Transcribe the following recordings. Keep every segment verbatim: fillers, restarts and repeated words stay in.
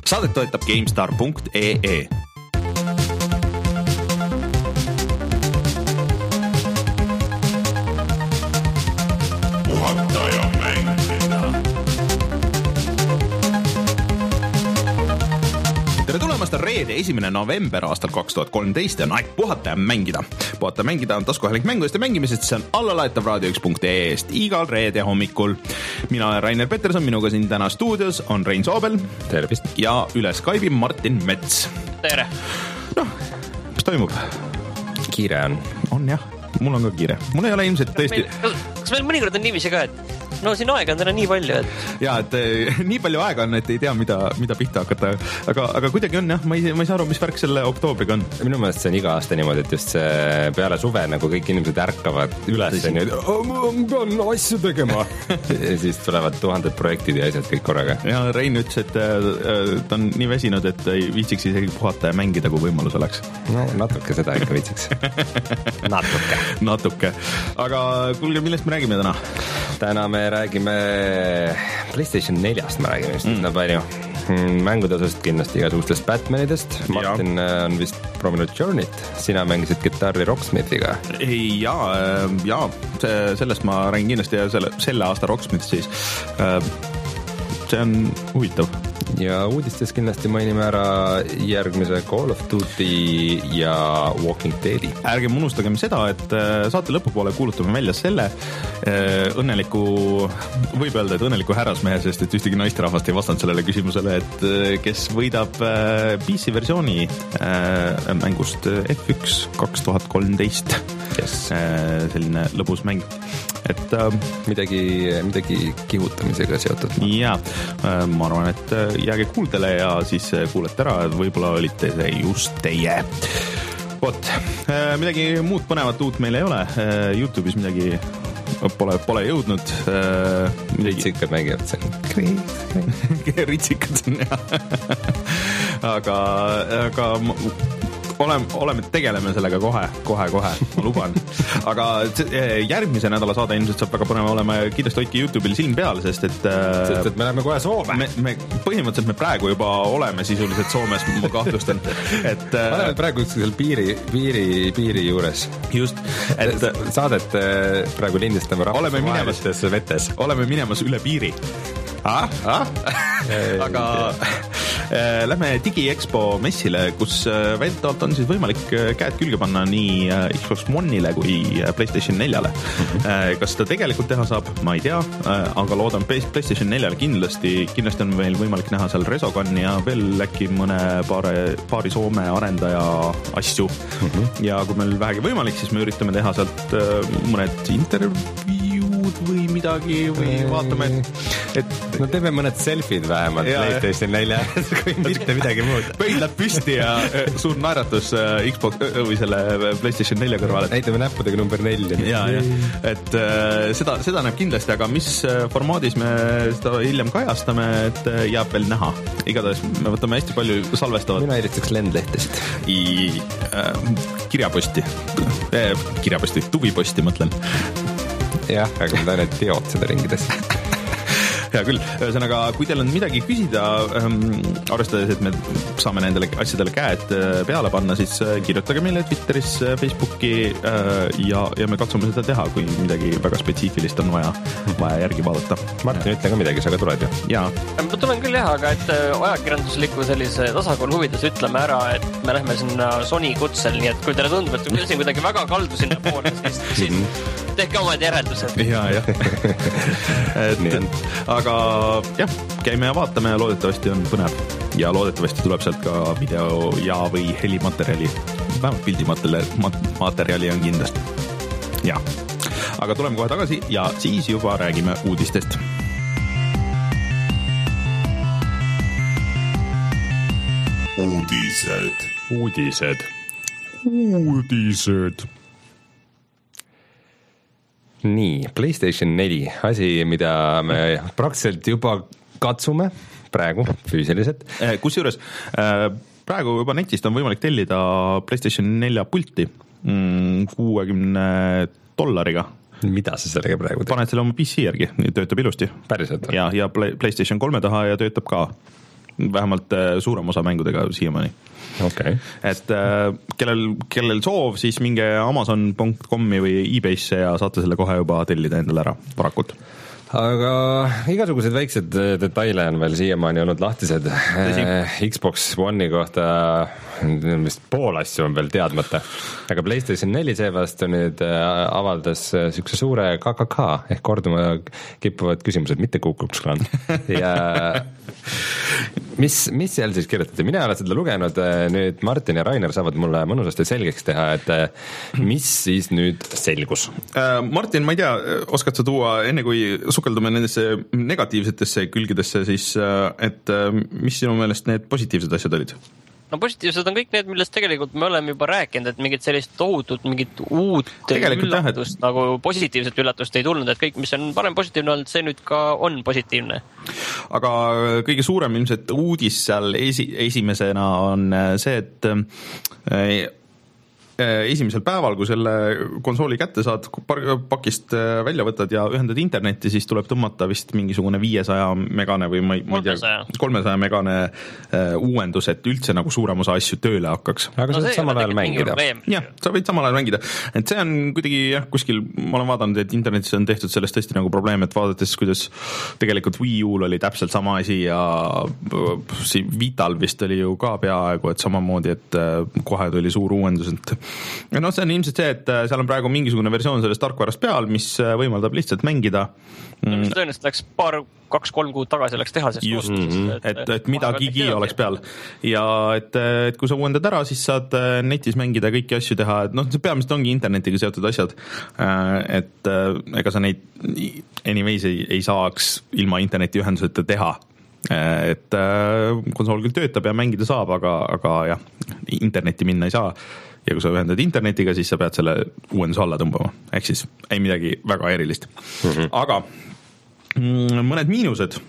Saadet toetab GameStar punkt ee. Tere tulemast, reede esimene november aastal kaks tuhat kolmteist ja on aeg puhata ja mängida. Puhata ja mängida on taskuhääling mängudest ja mängimisest, see on allalaetav raadio üks punkt ee-st igal reede hommikul. Mina olen Rainer Peterson, minuga siin täna stuudios on Rein Soobel. Tervist. Ja üle Skype'i Martin Mets. Tere. Noh, mis toimub? Kiire on. On jah, mul on ka kiire. Mul ei ole ilmselt tõesti... Meil, kas meil mõnikord on niiviisi ka, et no siin aega on täna nii palju, et... Jaa, et nii palju aega on, et ei tea, mida, mida pihta hakata. Aga, aga kuidagi on jah, ma ei, ma ei saa aru, mis värk selle oktoobriga on. Minu meelest see on iga aasta niimoodi, et just see peale suve nagu kõik inimesed ärkavad üles ja nüüd, ma pean asju tegema. Ja siis tulevad tuhanded projektid ja asjad kõik korraga. Ja Rein ütles, et ta on nii väsinud, et ei viitsiks isegi puhata ja mängida, kui võimalus oleks. No natuke seda ikka viitsiks. Natuke. Natuke. Aga kuulge, millest me räägime täna? Täna me räägime PlayStation neljast, me räägime just mm. palju. Mängude osast kindlasti igasugustest Batmanidest. Martin ja. On vist proovinud Journey't. Sina mängisid kitarri Rocksmithiga. Jaa, jaa, sellest ma räägin kindlasti ja selle, selle aasta Rocksmith siis. See on huvitav. Ja uudistes kindlasti mainime ära järgmise Call of Duty ja Walking Deadi. Ärgem unustagem seda, et saate lõpupoole kuulutame välja selle õnneliku, võib öelda, et õnneliku härrasmehe, sest et ühtegi naisterahvast ei vastanud sellele küsimusele, et kes võidab P C versiooni mängust F üks kaks tuhat kolmteist. Yes. Selline lõbus mäng. Et midagi, midagi kihutamisega seotud. Jaa, ma arvan, et jääge kuuldele ja siis kuulete ära, et võib-olla olite see just teie. Vot, midagi muud põnevat uut meil ei ole. YouTube'is midagi pole, pole jõudnud. Ritsikad mängivad see. Ritsikad on jah. Aga, aga oleme, oleme, tegeleme sellega kohe, kohe, kohe, ma luban. Aga järgmise nädala saade ilmselt saab väga põneva olema ja kindlasti hoidke YouTube'il silm peal, sest et... Sest et me läheme kohe Soome. Me, me, põhimõtteliselt me praegu juba oleme sisuliselt Soomes, ma kahtlustan. Et, me oleme praegu ükskõisel piiri, piiri, piiri juures. Just. Et, saadet praegu lindistame rahvusvahelistesse vetes. Oleme minemas üle piiri. Ah, ah. Aga äh, lähme DigiExpo messile, kus äh, väidetavalt on siis võimalik äh, käed külge panna nii äh, Xbox One'ile kui äh, PlayStation neljale. Äh, kas seda tegelikult teha saab, ma ei tea, äh, aga loodan PlayStation neljale kindlasti. Kindlasti on meil võimalik näha seal Resogani ja veel äkki mõne paare, paari Soome arendaja asju. Mm-hmm. Ja kui meil vähegi võimalik, siis me üritame teha sealt äh, mõned intervjuud või midagi või vaatame, et, et no teeme mõned selfid vähemalt ja, PlayStation nelja, kui mitte midagi muud. Pöidlad püsti ja suur naeratus Xbox või selle PlayStation nelja kõrval. Näitame näppudega number nelja. Ja, ja. Et seda, seda näeb kindlasti, aga mis formaadis me seda hiljem kajastame, et jääb veel näha. Igatahes me võtame hästi palju salvestavat. Mina eritaks lendlehtesid. I, äh, kirjaposti. Eh, kirjaposti, tuviposti mõtlen. Jah, aga ma tahan, et teod seda ringides. Hea küll, ühesõnaga, kui teil on midagi küsida, ähm, arvestades, et me saame nendele asjadele käed äh, peale panna, siis äh, kirjutage meile Twitteris, äh, Facebooki äh, ja, ja me katsume seda teha, kui midagi väga spetsiifilist on vaja, vaja järgi vaadata. Martin, ütle ka midagi, sa ka tuled ju. Jaa. Ma tulen küll jah, aga et ajakirjandusliku sellise tasakaalu huvides ütleme ära, et me lähme sinna Sony kutsel, nii et kui teile tundub, et kui siin kuidagi väga kaldu sinna poole, siis, siis tehke omad järeldused. Jaa, jah. et, aga jah, käime ja vaatame ja loodetavasti on põnev. Ja loodetavasti tuleb sealt ka video ja või helimaterjali. Vähemalt pildimaterjali on kindlasti. Ja. Aga tuleme kohe tagasi ja siis juba räägime uudistest. Uudised. Uudised. Uudised. Nii, PlayStation neli, asi, mida me praktiliselt juba katsume praegu füüsiliselt. Kusjuures praegu juba netist on võimalik tellida PlayStation nelja pulti kuuekümne dollariga. Mida sa sellega praegu teed? Paned selle oma P C järgi, töötab ilusti. Päriselt? Ja, ja PlayStation kolme taha ja töötab ka. vähemalt suurem osa mängudega siiamaani. Okay. Et kellel, kellel soov, siis minge amazon punkt comi või eBay'sse ja saate selle kohe juba tellida endale ära varakult. Aga igasugused väiksed detaile on veel siiamaani olnud lahtised. Xbox One'i kohta vist pool asju on veel teadmata, aga PlayStation neli seevastu nüüd avaldas sükse suure K K K ehk korduma kippuvad küsimused, mitte Kukuks Klan. Ja mis, mis seal siis kirjutati? Mina olen seda lugenud, nüüd Martin ja Rainer saavad mulle mõnusasti selgeks teha, et mis siis nüüd selgus? Martin, ma ei tea, oskad sa tuua, enne kui sukeldume nendesse negatiivsetesse külgedesse, siis et mis sinu meelest need positiivsed asjad olid? No positiivsed on kõik need, millest tegelikult me oleme juba rääkinud, et mingit sellist tohutut, mingit uut tegelikult üllatust, jah, et... nagu positiivset üllatust ei tulnud, et kõik, mis on varem positiivne olnud, see nüüd ka on positiivne. Aga kõige suurem ilmselt uudis seal esi, esimesena on see, et äh, esimesel päeval, kui selle konsooli kätte saad, pakist välja võtad ja ühendad internetti, siis tuleb tõmmata vist mingisugune viiesaja megane või ma ei, ma ei tea, kolmesaja megane uuendus, et üldse nagu suurem osa asju tööle hakkaks. Aga no, sa võid samal ajal mängida. Jah, sa võid samal ajal mängida. Et see on kuidagi, jah, kuskil, ma olen vaadanud, et internetis on tehtud sellest tõesti nagu probleem, et vaadates, kuidas tegelikult Wii U'l oli täpselt sama asi ja Vital vist oli ju ka peaaegu, et samamoodi, et kohe tuli suur uuendus, et ja noh, see on ilmselt see, et seal on praegu mingisugune versioon sellest tarkvarast peal, mis võimaldab lihtsalt mängida. No, mis tõenäoliselt läks paar, kaks-kolm kuud tagasi läks teha sest just, mm-hmm. et, et, et mida gigi oleks peal ja et, et kui sa uuendad ära, siis saad netis mängida kõiki asju teha, et noh, see peamiselt ongi internetiga seotud asjad, et ega sa neid anyways ei, ei saaks ilma internetiühenduseta teha. Et konsool küll töötab ja mängida saab, aga, aga jah, internetti minna ei saa ja kui sa ühendad internetiga, siis sa pead selle uuenduse alla tõmbama, ehk siis ei midagi väga erilist. Mm-hmm. Aga mm, mõned miinused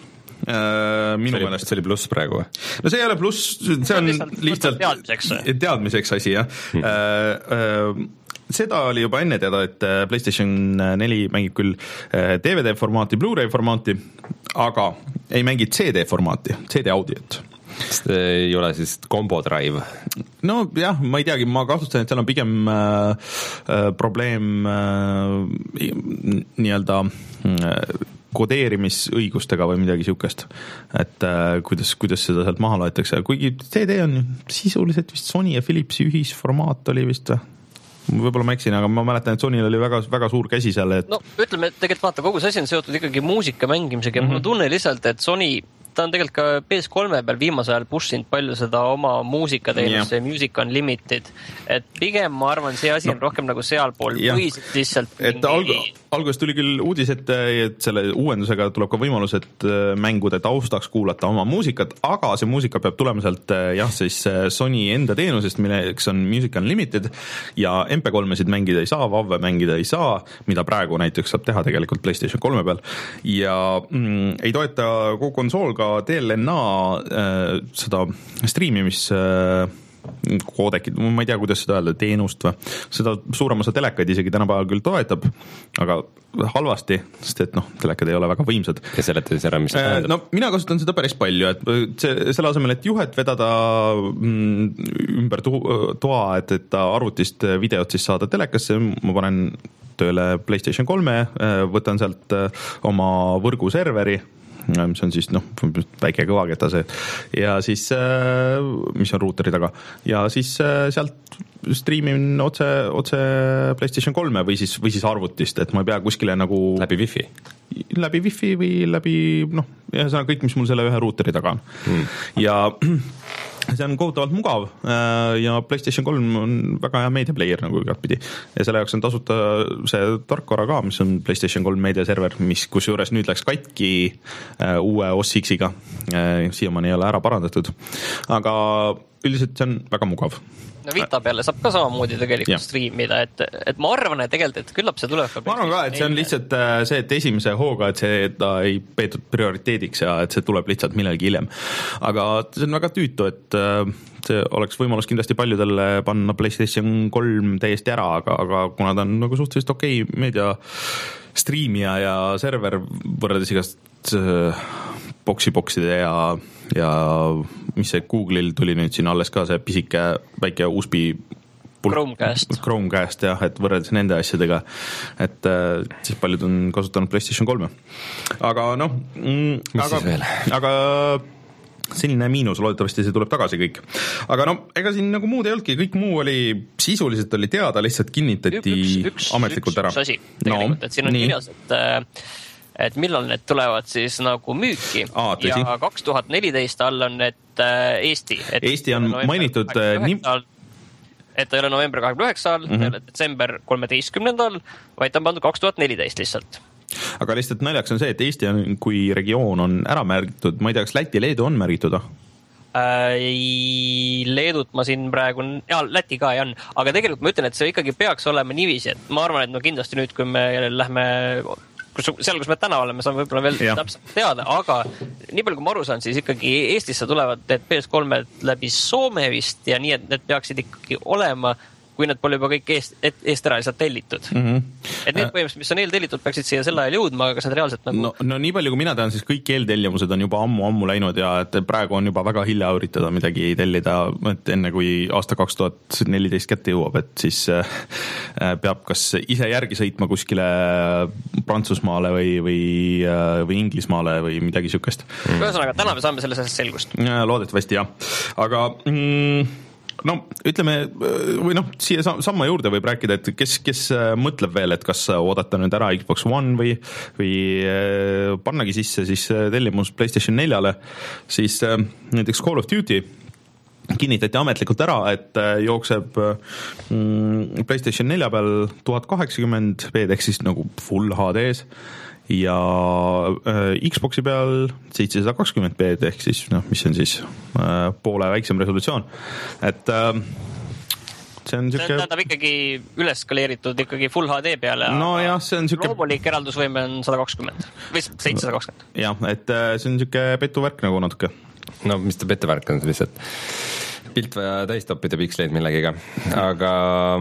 äh, minu meelest. See oli pluss praegu? No see ei ole pluss, see on lihtsalt teadmiseks, teadmiseks asi, jah. Mm. Äh, äh, seda oli juba enne teada, et PlayStation neli mängib küll D V D formaati, Blu-ray formaati, aga ei mängi C D formaati, C D audiot. See ei ole siis combo drive? No jah, ma ei teagi, ma kahtlustan, et seal on pigem äh, äh, probleem äh, nii-öelda äh, kodeerimisõigustega või midagi siukest, et äh, kuidas, kuidas seda sealt maha loetakse, kuigi C D on sisuliselt vist Sony ja Philipsi ühisformaat oli vist või? Võib-olla ma eksin, aga ma mäletan, et Sonyl oli väga, väga suur käsi seal, et... No ütleme, et tegelikult vaata, kogu see asi on seotud ikkagi muusika mängimisega ja mm-hmm. mul tunne lihtsalt, et Sony ta on tegelikult ka P S kolme peal viimasel ajal pushinud palju seda oma muusikateenust, see Music Unlimited, et pigem ma arvan, see asi on no, rohkem nagu sealpool või lihtsalt et mingi... alg- alguses tuli küll uudis, et, et selle uuendusega tuleb ka võimalus, et mängude taustaks kuulata oma muusikat, aga see muusika peab tulema sealt jah, siis Sony enda teenusest, milleks on Music Unlimited ja M P kolmesid mängida ei saa, Vave mängida ei saa, mida praegu näiteks saab teha tegelikult PlayStation kolme peal ja mm, ei toeta kogu konsool ka D L N A äh, seda striimimis äh, koodekid, ma ei tea, kuidas seda öelda, teenust või, seda suurem osa telekaid isegi tänapäeval küll toetab, aga halvasti, sest et noh, telekad ei ole väga võimsad. Ja seleta siis ära, mis see tähendab? No mina kasutan seda päris palju, et see, selle asemel, et juhet vedada ümber toa, et, et arvutist videot siis saada telekasse, ma panen tööle PlayStation kolme, võtan sealt oma võrguserveri, mis on siis noh, väike kõvaketa see ja siis, mis on ruuteri taga ja siis sealt striimin otse, otse PlayStation kolme või siis, või siis arvutist, et ma ei pea kuskile nagu läbi Wi-Fi läbi Wi-Fi või läbi noh, ühesõnaga kõik, mis mul selle ühe ruuteri taga on hmm. ja see on kohutavalt mugav ja PlayStation kolm on väga hea meediaplayer nagu igatpidi ja selle jaoks on tasuta see tarkvara ka, mis on PlayStation kolm meediaserver, mis kus juures nüüd läks katki uue O S X-iga, siiamaani ei ole ära parandatud, aga üldiselt see on väga mugav. No Vita peale saab ka samamoodi tegelikult ja. Striimida, et, et ma arvan, et tegelikult, et küllap see tuleb ka ma arvan ka, et see on lihtsalt see, et esimese hooga, et see ta ei peetud prioriteediks ja et see tuleb lihtsalt millelgi hiljem. Aga see on väga tüütu, et see oleks võimalus kindlasti paljudele panna PlayStation kolm täiesti ära, aga, aga kuna ta on nagu suhteliselt okei meedia striimija ja server võrreldes igast Xboxi bokside ja, ja mis see Google'il tuli nüüd siin alles ka see pisike väike U S B Chromecast. Chromecast jah, et võrreldes nende asjadega, et äh, siis paljud on kasutanud PlayStation kolme. Aga noh, mm, aga, aga selline miinus, loodetavasti see tuleb tagasi kõik. Aga no, ega siin nagu muud ei olnudki, kõik muu oli sisuliselt oli teada, lihtsalt kinnitati üks, üks, ametlikult üks, ära. Üks asi tegelikult, no, et siin on nii. Kirjas, et, et millal need tulevad siis nagu müüki Aa, ja kaks tuhat neliteist all on need Eesti. Et Eesti on mainitud nii... et ta ei ole november kahekümne üheksal, mm-hmm. detsember kolmeteistkümnendal, vaid ta on pandud kaks tuhat neliteist lihtsalt. Aga lihtsalt naljaks on see, et Eesti on, kui regioon on ära märgitud, ma ei tea, kas Läti, Leedu on märgitud? Äh, Leedut ma siin praegu, ja Läti ka ei on, aga tegelikult ma ütlen, et see ikkagi peaks olema niiviisi, et ma arvan, et no kindlasti nüüd, kui me lähme kus, seal, kus me täna oleme, saame võib-olla veel ja. Täpselt teada, aga nii palju, kui ma aru saan, siis ikkagi Eestisse tulevad need P S kolme läbi Soome vist ja nii, et need peaksid ikkagi olema, kui need pole juba kõik eest, eest ära lihtsalt tellitud. Mm-hmm. Et need põhimõtteliselt, mis on eeltellitud, peaksid siia selle ajal jõudma, aga kas need reaalselt nagu... No, no nii palju, kui mina tean, siis kõik eeltellimused on juba ammu-ammu läinud ja et praegu on juba väga hilja üritada midagi tellida, et enne kui aasta kaks tuhat neliteist kätte jõuab, et siis äh, peab kas ise järgi sõitma kuskile Prantsusmaale või, või, äh, või Inglismaale või midagi sükest. Mm. Ühesõnaga, täna me saame selles asjas selgust. Loodetavasti jah. Aga... Mm, no ütleme, või noh, siia samma juurde võib rääkida, et kes, kes mõtleb veel, et kas oodata nüüd ära Xbox One või, või pannagi sisse siis tellimus PlayStation neljale, siis näiteks Call of Duty kinnitati ametlikult ära, et jookseb PlayStation nelja peal tuhat kaheksakümmend p ehk siis nagu full H D-s ja Xboxi peal seitsesada kakskümmend p ehk siis, noh, mis on siis poole väiksem resolutsioon, et see on siuke... See tähendab ikkagi üles skaleeritud ikkagi full H D peale. No jah, see on siuke... Loomulik eraldusvõime on sada kakskümmend või seitsesada kakskümmend. Jah, et see on siuke petuvärk nagu natuke. No mis ta petuvärk on lihtsalt? Pilt vaja täistoppida piksleid millegiga, aga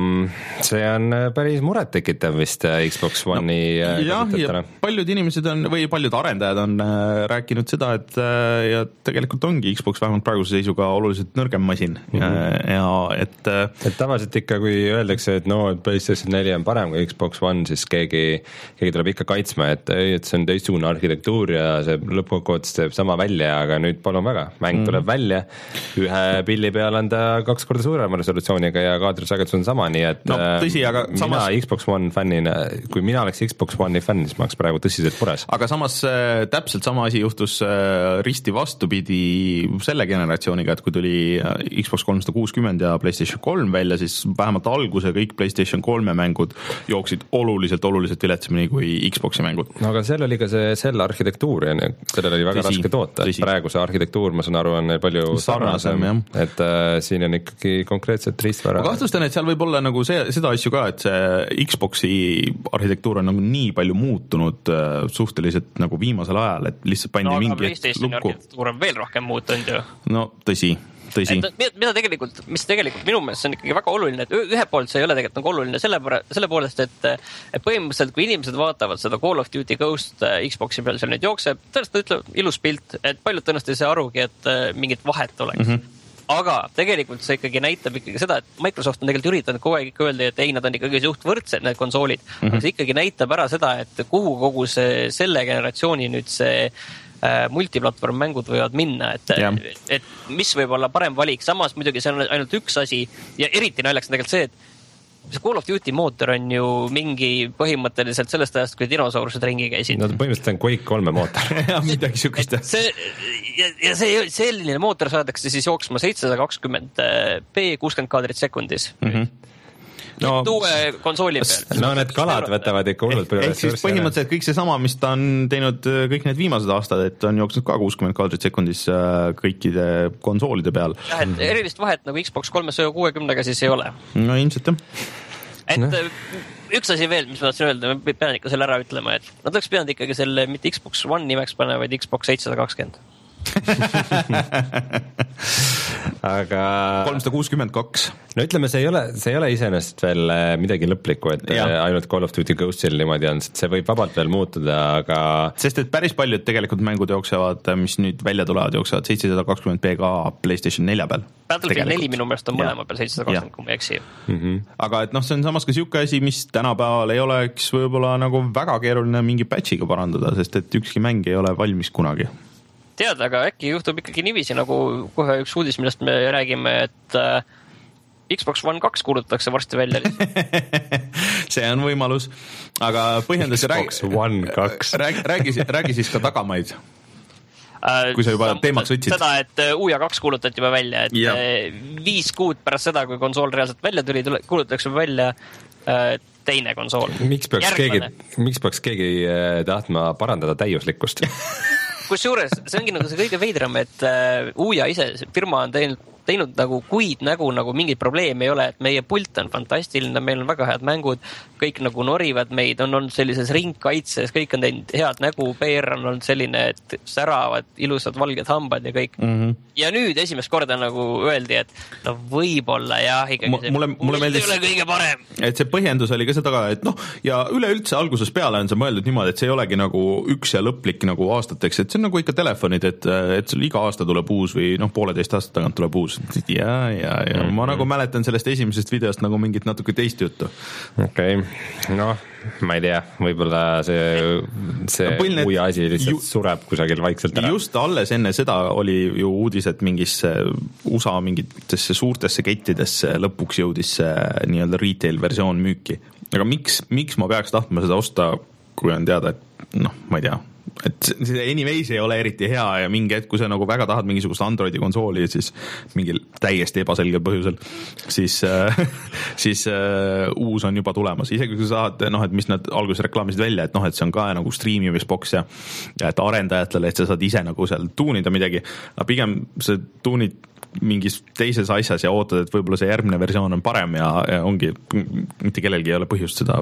see on päris muret tekitav vist Xbox One'i no, jah, ja paljud inimesed on, või paljud arendajad on rääkinud seda, et ja tegelikult ongi Xbox vähemalt praeguse seisuga oluliselt nõrgem masin mm-hmm. ja et et tavaliselt ikka, kui öeldakse, et no, et PlayStation neli on parem kui Xbox One, siis keegi, keegi tuleb ikka kaitsma, et, et see on teistsugune arhitektuur ja see lõppkokkuvõttes teeb sama välja, aga nüüd palun väga, mäng mm. tuleb välja, ühe pilli peal on ta kaks korda suurema resolutsiooniga ja kaadrisagedus on sama, nii et no, tõsi, aga mina samas... Xbox One fännina, kui mina oleks Xbox One'i fänn, siis ma oleks praegu tõsiselt pures. Aga samas äh, täpselt sama asi juhtus äh, risti vastupidi selle generatsiooniga, et kui tuli Xbox kolmsada kuuskümmend ja PlayStation kolm välja, siis vähemalt alguse kõik PlayStation kolme mängud jooksid oluliselt, oluliselt viletsamini kui Xboxi mängud. No aga seal oli ka see selle arhitektuur, sellel oli väga tõsi, raske toota, et praegu see arhitektuur, ma saan aru, on palju sarnasem, et siin on ikkagi konkreetselt riistvara. Ma kahtlustan, et seal võib olla nagu see, seda asju ka, et see Xboxi arhitektuur on nagu nii palju muutunud suhteliselt nagu viimasel ajal, et lihtsalt pandi no, mingi PlayStationi arhitektuur on veel rohkem muutunud ju. No tõsi, tõsi. Et, mida tegelikult, mis tegelikult minu meelest on ikkagi väga oluline, et ühe poolt see ei ole tegelikult nagu oluline selle, selle poolest, et, et põhimõtteliselt kui inimesed vaatavad seda Call of Duty Ghost Xboxi peal seal nüüd jookseb, tõenäoliselt ütleb ilus pilt, et paljud tõenäoliselt ei saa arugi, et mingit vahet oleks. Mm-hmm. Aga tegelikult see ikkagi näitab ikkagi seda, et Microsoft on tegelikult üritanud kogu aeg ikka öelda, et ei, nad on ikkagi suht võrdsed, need konsoolid. Mm-hmm. Aga see ikkagi näitab ära seda, et kuhu kogu see, selle generatsiooni nüüd see äh, multiplatvorm mängud võivad minna, et, et mis võib olla parem valik. Samas muidugi see on ainult üks asi ja eriti naljaks on tegelikult see, et see Call of Duty mootor on ju mingi põhimõtteliselt sellest ajast, kui dinosaurused ringi käisid. No põhimõtteliselt on Quake kolme mootor. ja midagi sükust. See, ja, ja see selline mootor saadakse siis jooksma seitsesada kakskümmend p kuuskümmend kaadrit sekundis. Mm-hmm. No, uue konsooli peal. No need kalad võtavad ikka hullult palju. Ehk siis põhimõtteliselt kõik see sama, mis ta on teinud kõik need viimased aastad, et on jooksnud ka kuuskümmend kaadrit sekundis kõikide konsoolide peal. Ja, et erilist vahet nagu Xbox kolmesaja kuuekümnega siis ei ole. No ilmselt jah. Et no. Üks asi veel, mis ma tahtsin öelda, me pean ikka selle ära ütlema, et nad oleks pidanud ikkagi selle mitte Xbox One nimeks panna, vaid Xbox seitsesada kakskümmend. aga kolmsada kuuskümmend kaks. No ütleme, see ei ole, see ei ole iseenesest veel midagi lõplikku, et ja. ainult Call of Duty Ghostil niimoodi on, see võib vabalt veel muutuda, aga sest et päris paljud tegelikult mängud jooksevad, mis nüüd välja tulevad, jooksevad seitsesada kakskümmend p ka PlayStation nelja peal. Battlefield neli minu meelest on mõlema peal seitsesada kakskümmend, kui ma ei eksi. Mm-hmm. Aga et noh, see on samas ka siuke asi, mis tänapäeval ei oleks võib-olla nagu väga keeruline mingi patchiga parandada, sest et ükski mäng ei ole valmis kunagi. Tead, aga äkki juhtub ikkagi niiviisi, nagu kohe üks uudis, millest me räägime, et Xbox One kaks kuulutatakse varsti välja. See on võimalus, aga põhjendas Xbox räägi, One kaks räägi, räägi, räägi siis ka tagamaid, kui sa juba teemaks võtsid. Seda, et U ja kaks kuulutati juba välja, et ja. viis kuud pärast seda, kui konsool reaalselt välja tuli, kuulutatakse välja teine konsool. Miks peaks, keegi, miks peaks keegi tahtma parandada täiuslikkust? Kusjuures, see ongi nagu see kõige veidram, et U ja ise, firma on teinud teinud nagu kuid nägu, nagu mingit probleemi ei ole, et meie pult on fantastiline, meil on väga head mängud, kõik nagu norivad meid, on olnud sellises ringkaitses, kõik on teinud head nägu, P R on olnud selline, et säravad, ilusad valged hambad ja kõik. Mm-hmm. Ja nüüd esimest korda nagu öeldi, et no võib-olla jah, ikkagi mulle, mulle meeldis, ei ole kõige parem. Et see põhjendus oli ka see taga, et noh, ja üleüldse alguses peale on see mõeldud niimoodi, et see ei olegi nagu üks ja lõplik nagu aastateks, et see on nagu ikka telefonid, et, et sul iga aasta tuleb uus või noh, pooleteist aastat tagant tuleb uus. Ja, ja, ja mm-hmm. ma nagu mäletan sellest esimesest videost nagu mingit natuke teist juttu. Okei, okay. noh, ma ei tea, võib-olla see, see Põlne, uue asi lihtsalt ju, sureb kusagil vaikselt ära. Just alles enne seda oli ju uudised mingisse U S A mingitesse suurtesse kettidesse lõpuks jõudis nii-öelda retail versioon müüki. Aga miks, miks ma peaks tahtma seda osta, kui on teada, et noh, ma ei tea, et see anyways ei ole eriti hea ja mingi hetk, kui sa nagu väga tahad mingisugust Androidi konsooli, siis mingil täiesti ebaselgel põhjusel, siis, äh, siis äh, uus on juba tulemas. Isegi kui sa saad, noh, et mis nad alguses reklaamisid välja, et noh, et see on ka nagu streamimisboks ja, ja et arendajatele, et sa saad ise nagu seal tuunida midagi, aga pigem see tuunid mingis teises asjas ja ootad, et võib-olla see järgmine versioon on parem ja, ja ongi, mitte kellelgi ei ole põhjust seda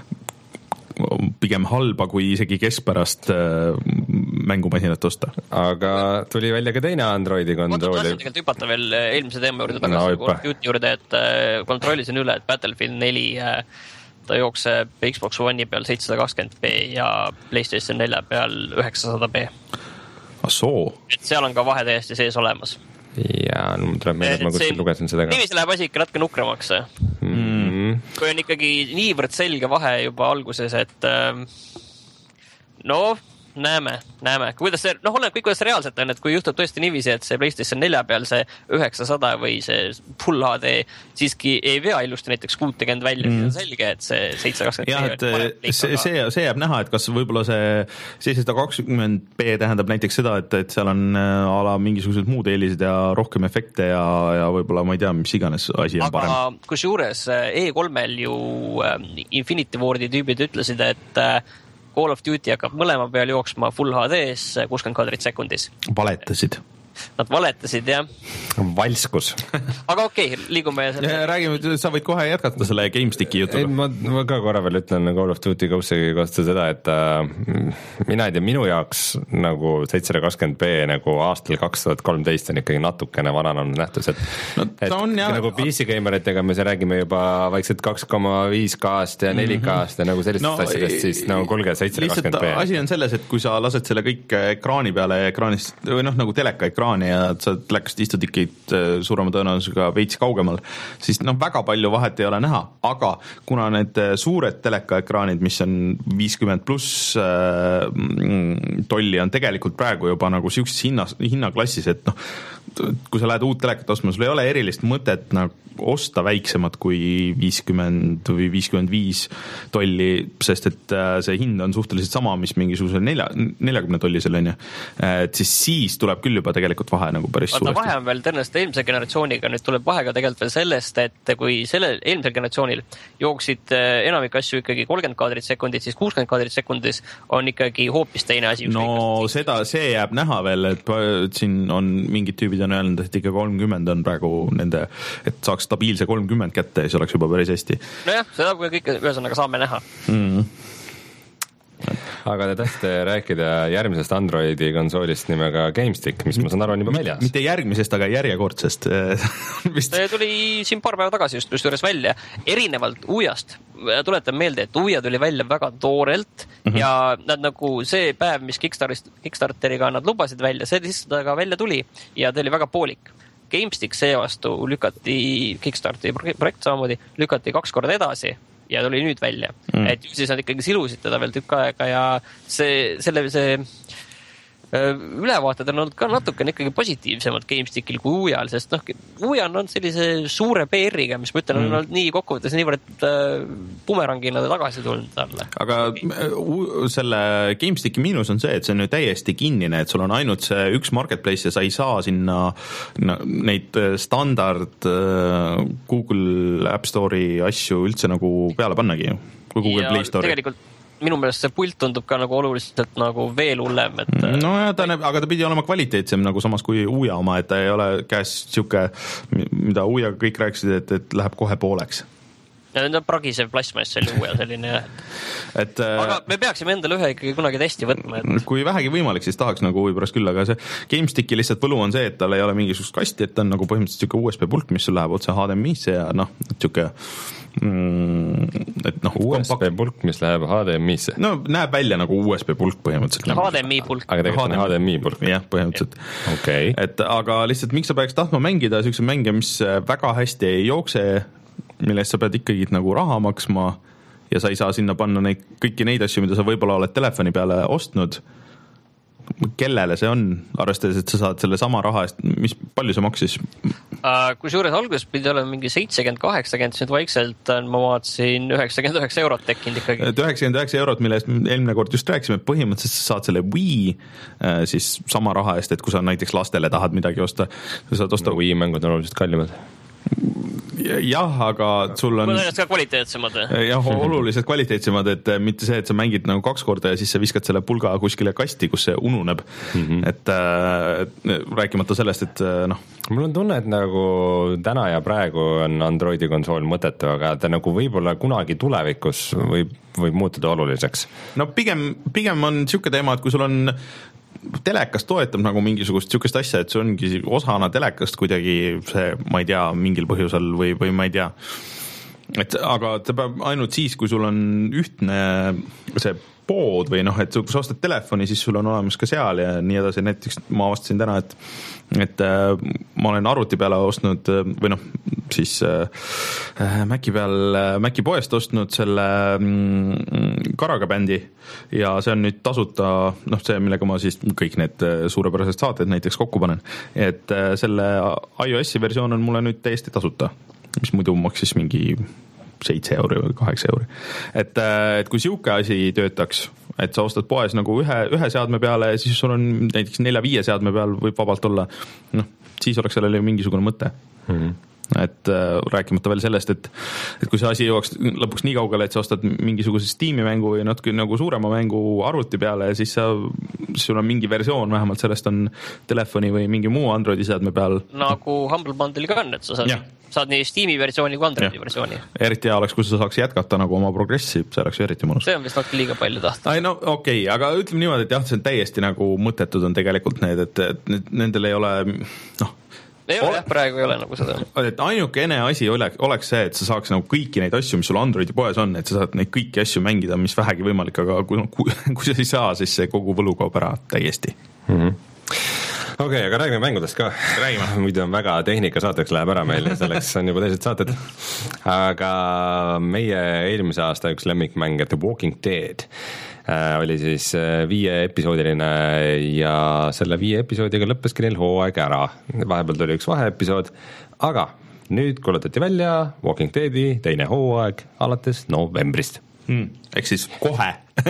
pigem halba kui isegi keskpärast mängumasinat osta. Aga tuli välja ka teine Androidi kontrolli. Ma tahtsin tegelikult hüpata veel eelmise teema juurde tagasi no, Duty juurde, et kontrollisin üle, et Battlefield neli ta jookseb Xbox One'i peal seitsesada kakskümmend p ja PlayStation nelja peal üheksasada p. Asoo. Et seal on ka vahe täiesti sees olemas. Ja no, tuleb meelde, et ma kuskil lugesin seda ka. Niiviisi läheb asi ikka natuke nukramaks. Mm-hmm. Kui on ikkagi niivõrd selge vahe juba alguses, et no näeme, näeme. Kuidas see, noh, olen kõik, kuidas reaalselt on, et kui juhtub tõesti niiviisi, et see PlayStation nelja peal see üheksasada või see Full H D siiski ei vea ilusti näiteks kuutekümmend välja, mm. siis on selge, et see seitsesada kakskümmend jah, et see, see, see jääb näha, et kas võib-olla see seitsesada kakskümmend p tähendab näiteks seda, et, et seal on ala mingisugused muud eelised ja rohkem efekte ja, ja võib-olla ma ei tea, mis iganes asi on aga parem. Aga kus juures E kolmel ju Infinity Wardi tüübid ütlesid, et Call of Duty hakkab mõlema peal jooksma Full H D-s kuuskümmend kaadrit sekundis. Valetasid. Nad valetasid, jah. Valskus. Aga okei, okay, liigume selle... Ja, räägime, sa võid kohe jätkata selle GameSticki jutuga. Ma, ma ka korra veel ütlen Call of Duty Ghost'i kohta seda, et äh, mina ei tea, minu jaoks nagu seitsesada kakskümmend p nagu aastal kaks tuhat kolmteist on ikkagi natukene vananenud nähtus, et, no, et on, jah, nagu P C gameritega me räägime juba vaikselt kaks koma viis K-st ja neli K-st ja nagu sellistest no, asjadest, siis nagu kulge seitsesada kakskümmend p. Asi on selles, et kui sa lased selle kõik ekraani peale ekraanist, või noh, nagu teleka ekraani ja sa telekast istud ikka suurema tõenäosusega veits kaugemal, siis noh, väga palju vahet ei ole näha, aga kuna need suured telekaekraanid, mis on viiskümmend pluss äh, tolli, on tegelikult praegu juba nagu siukses hinnas, hinnaklassis, et noh, kui sa lähed uut telekat ostma, sul ei ole erilist mõtet nagu osta väiksemad kui viiskümmend või viiskümmend viis tolli, sest et see hind on suhteliselt sama, mis mingisuguse nelja, neljakümne tollisel on ju, et siis siis tuleb küll juba tegelikult vahe nagu päris Vaata, suuresti. Vahe on veel tõenäoliselt eelmise generatsiooniga, nüüd tuleb vahe ka tegelikult veel sellest, et kui sellel eelmisel generatsioonil jooksid enamik asju ikkagi kolmkümmend kaadrit sekundit, siis kuuskümmend kaadrit sekundis on ikkagi hoopis teine asi. No seda, see jääb näha veel, et siin on mingid tüübid on öelnud, et ikka kolmkümmend on praegu nende, et saaks stabiilse kolmkümmend kätte ja see oleks juba päris hästi. Nojah, seda kui kõik ühesõnaga saame näha. Mm. aga te tahtsite rääkida järgmisest Androidi konsoolist nimega GameStick, mis ma saan aru on juba väljas. Mitte järgmisest, aga järjekordsest vist. See tuli siin paar päeva tagasi just, just juures välja. Erinevalt Uujast. Tuletan meelde, et Uuja tuli välja väga toorelt mm-hmm. ja nad nagu see päev, mis Kickstarteriga nad lubasid välja, see lihtsalt aga välja tuli ja ta oli väga poolik. GameStick seevastu lükati Kickstarteri projekt samamoodi, lükati kaks korda edasi ja tuli nüüd välja. Mm. Et siis nad ikkagi silusid teda veel tükk aega ja see, selle, see ülevaated on olnud ka natukene ikkagi positiivsemad GameStickil kui Uujal, sest noh, Uuja on sellise suure P R-iga, mis ma ütlen, mm. on olnud nii kokkuvõttes niivõrd bumerangina tagasi tulnud talle. Aga selle GameSticki miinus on see, et see on ju täiesti kinnine, et sul on ainult see üks marketplace ja sa ei saa sinna neid standard Google App Store'i asju üldse nagu peale pannagi, kui Google ja Play Store'i. Tegelikult minu meelest see pult tundub ka nagu oluliselt nagu veel hullem, et no ja ta näeb, aga ta pidi olema kvaliteetsem nagu samas kui Uuja oma, et ta ei ole käes siuke, mida Uujaga kõik rääkisid, et, et läheb kohe pooleks. Ja ta pragisev plasmass oli Uuja selline et, aga me peaksime endale ühe ikkagi kunagi testi võtma, et kui vähegi võimalik, siis tahaks nagu huvi pärast küll, aga see GameSticki lihtsalt võlu on see, et tal ei ole mingisugust kasti, et ta on nagu põhimõtteliselt siuke U S B pult, mis sul läheb otse H D M I-sse ja noh, siuke Mm, et noh, U S B pulk, mis läheb H D M I-sse. No näeb välja nagu U S B pulk põhimõtteliselt. H D M I pulk. Aga tegelikult on H D M I pulk. Jah, põhimõtteliselt. Okay. Et aga lihtsalt miks sa peaks tahtma mängida siukse mänge, mis väga hästi ei jookse, millest sa pead ikkagi nagu raha maksma ja sa ei saa sinna panna neid, kõiki neid asju, mida sa võib-olla oled telefoni peale ostnud. Kellele see on, arvestades, et sa saad selle sama raha eest, mis palju see maksis? Uh, kui suures alguses pidi olema mingi seitsekümmend kaheksakümmend, nüüd vaikselt ma vaatasin üheksakümmend üheksa eurot tekkinud ikkagi. Et üheksakümmend üheksa eurot, millest eelmine kord just rääkisime, põhimõtteliselt sa saad selle Wii siis sama raha eest, et kui sa näiteks lastele tahad midagi osta, sa saad osta Wii mängud on oluliselt kallimad. Jah, aga sul on ka kvaliteetsemad. Jah, oluliselt kvaliteetsemad, et mitte see, et sa mängid nagu kaks korda ja siis sa viskad selle pulga kuskile kasti, kus see ununeb. Mm-hmm. Et äh, rääkimata sellest, et noh. Mul on tunne, et nagu täna ja praegu on Androidi konsool mõtetu, aga ta nagu võib-olla kunagi tulevikus võib, võib muutuda oluliseks. No pigem, pigem on siuke teema, et kui sul on telekas toetab nagu mingisugust siukest asja, et see ongi osana telekast kuidagi see, ma ei tea, mingil põhjusel või, või ma ei tea. Et, aga ta peab ainult siis, kui sul on ühtne see pood või noh, et kui sa ostad telefoni, siis sul on olemas ka seal ja nii edasi. Näiteks ma avastasin täna, et, et äh, ma olen arvuti peale ostnud või noh, siis äh, Maci peal, Maci poest ostnud selle mm, Karaga bändi ja see on nüüd tasuta, noh see, millega ma siis kõik need suurepärased saated näiteks kokku panen. Et äh, selle iOS-i versioon on mulle nüüd täiesti tasuta, mis muidu maksis mingi seitse euri või kaheksa euri. Et, et kui siuke asi töötaks, et sa ostad poes nagu ühe, ühe seadme peale ja siis sul on näiteks nelja-viie seadme peal võib vabalt olla, noh, siis oleks sellele mingisugune mõte. Mm-hmm. Et äh, rääkimata veel sellest, et, et kui see asi jõuaks lõpuks nii kaugele, et sa ostad mingisuguse Steam'i mängu või natuke nagu suurema mängu arvuti peale ja siis sa, sul on mingi versioon, vähemalt sellest on telefoni või mingi muu Androidi seadme peal. Nagu Humble Bundle'i ka on, et sa saad, saad nii Steam'i versiooni kui Androidi ja. versiooni. Eriti hea oleks, kui sa saaks jätkata nagu oma progressi, see oleks eriti mõnus. See on vist natuke liiga palju tahta. Ai, no okei, okay, aga ütleme niimoodi, et jah, see on täiesti nagu mõttetud on tegelikult need, et, et nendel ei ole, noh, ei ole, jah, praegu ei ole nagu seda. Et ainukene asi oleks, oleks see, et sa saaks nagu kõiki neid asju, mis sul Androidi poes on, et sa saad neid kõiki asju mängida, mis vähegi võimalik, aga kui, kui, kui sa ei saa, siis see kogu võlu kaob ära täiesti. Mm-hmm. Okei, okay, aga räägime mängudest ka. Räägime. Muidu on väga tehnikasaateks läheb ära meil ja selleks on juba teised saated. Aga meie eelmise aasta üks lemmikmäng, The Walking Dead, oli siis viie episoodiline ja selle viie episoodiga lõppeski neil hooaeg ära. Vahepeal tuli üks vaheepisood, aga nüüd kuulutati välja Walking Deadi teine hooaeg alates novembrist. Hmm. Ehk siis kohe.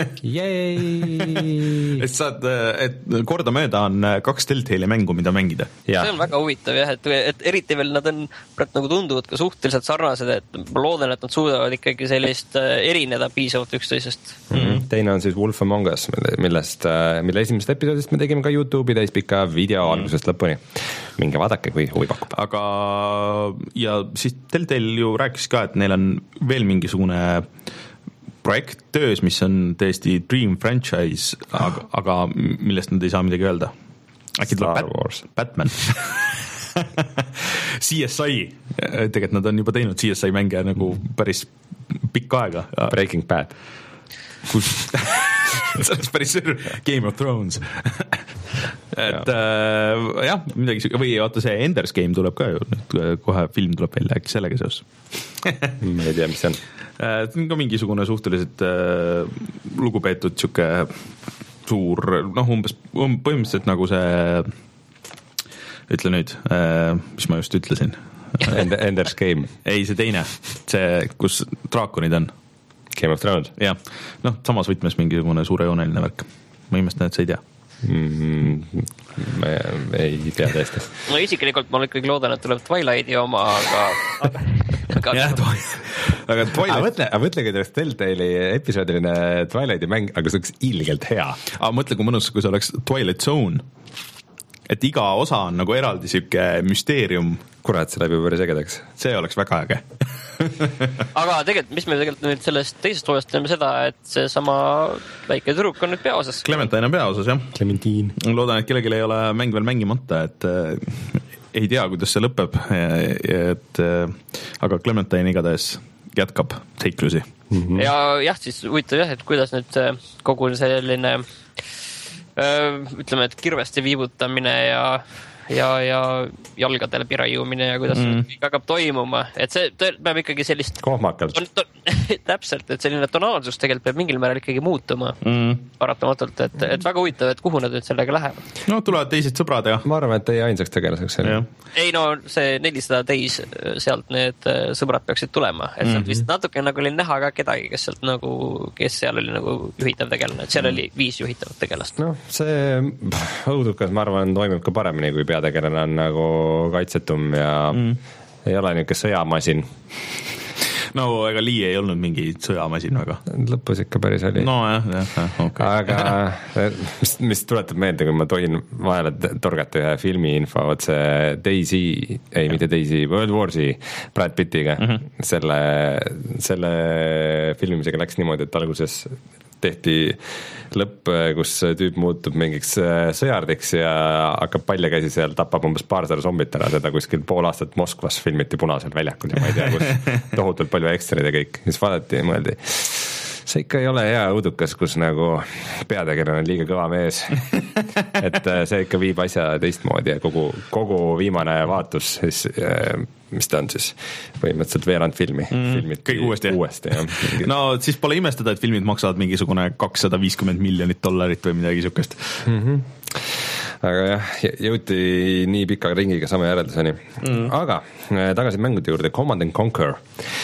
et saad, et korda mööda on kaks Telltale'i mängu, mida mängida. Ja. See on väga huvitav jah, et, et eriti veel nad on nagu tunduvad ka suhteliselt sarnased, et ma loodan, et nad suudavad ikkagi sellist erineda piisavalt üksteisest. Mm-hmm. Teine on siis Wolf Among Us, millest, mille esimesest episoodist me tegime ka YouTube'i täispika video mm. algusest lõpuni. Minge vaadake, kui huvi pakub. Aga ja siis Telltale ju rääkis ka, et neil on veel mingisugune projekt töös, mis on tõesti Dream franchise, aga, aga millest nad ei saa midagi öelda. Äkki tuleb Star Wars. Batman. C S I, tegelikult nad on juba teinud C S I mänge nagu päris pikka aega. Breaking Bad. Kus... see oleks päris sõr, Game of Thrones. et äh, jah, midagi, või vaata see Ender's Game tuleb ka ju, kohe film tuleb välja, äkki sellega seos. ma ei tea, mis see on. See on ka mingisugune suhteliselt äh, lugupeetud siuke suur, noh umbes põhimõtteliselt nagu see, ütle nüüd, äh, mis ma just ütlesin. Ender's Game. ei, see teine, see, kus draakonid on. Game of Thrones. jah, noh, samas võtmes mingisugune suurejooneline värk. ma imestan, et sa ei tea. Mm, ma ei tea tõesti. no isiklikult ma ikkagi loodan, et tuleb Twilighti oma, aga aga jah, aga Twilight aga mõtle, aga mõtle, kui teeks Telltale'i episoodiline Twilighti mäng, aga see oleks ilgelt hea. aga mõtle, kui mõnus, kui see oleks Twilight Zone, et iga osa on nagu eraldi siuke müsteerium. kurat, see läheb ju päris ägedaks. see oleks väga äge. aga tegelikult, mis me tegelikult nüüd sellest teisest hoolest teeme seda, et see sama väike tüdruk on nüüd peaosas. Clementine on peaosas, jah. Clementine. loodan, et kellelgi ei ole mäng veel mängimata, et äh, ei tea, kuidas see lõpeb, et äh, aga Clementine igatahes jätkab seiklusi. Mm-hmm. ja jah, siis huvitav jah, et kuidas nüüd kogu selline öö, ütleme, et kirveste viibutamine ja ja, ja jalgadele pirajumine ja kuidas mm. kõik hakkab toimuma, et see peab ikkagi sellist kohmakalt to, to, täpselt, et selline tonaalsus tegelikult peab mingil määral ikkagi muutuma mm. paratamatult, et, et väga huvitav, et kuhu nad nüüd sellega lähevad. no tulevad teised sõbrad ja ma arvan, et teie ainsaks tegelaseks ei no see nelisada täis sealt need sõbrad peaksid tulema, et sealt mm-hmm. vist natuke nagu oli näha ka kedagi, kes sealt nagu, kes seal oli nagu juhitav tegelane, et seal mm. oli viis juhitavat tegelast. noh, see õudukas, ma arvan, toimib ka paremini, kui peategelane on nagu kaitsetum ja mm. ei ole niisugune sõjamasin. no ega Lee ei olnud mingi sõjamasin väga. lõpus ikka päris oli. no jah, jah, okei. aga mis, mis tuletab meelde, kui ma tohin vahele torgata ühe filmi info, et see Daisy, ei mitte Daisy, World Warsi Brad Pittiga mm-hmm. selle, selle filmimisega läks niimoodi, et alguses tehti lõpp, kus tüüp muutub mingiks sõjardiks ja hakkab paljakäsi seal, tapab umbes paarsada zombit ära, seda kuskil pool aastat Moskvas filmiti Punasel väljakul ja ma ei tea, kus tohutult palju ekstreid ja kõik, siis vaadati ja mõeldi, see ikka ei ole hea õudukas, kus nagu peategelane on liiga kõva mees. et see ikka viib asja teistmoodi ja kogu, kogu viimane vaatus siis, mis ta on siis, põhimõtteliselt veerand filmi mm, filmid kõik uuesti, uuesti no siis pole imestada, et filmid maksavad mingisugune kakssada viiskümmend miljonit dollarit või midagi sihukest mm-hmm. aga jah, jõuti nii pika ringiga sama järelduseni mm. aga tagasi mängude juurde, Command and Conquer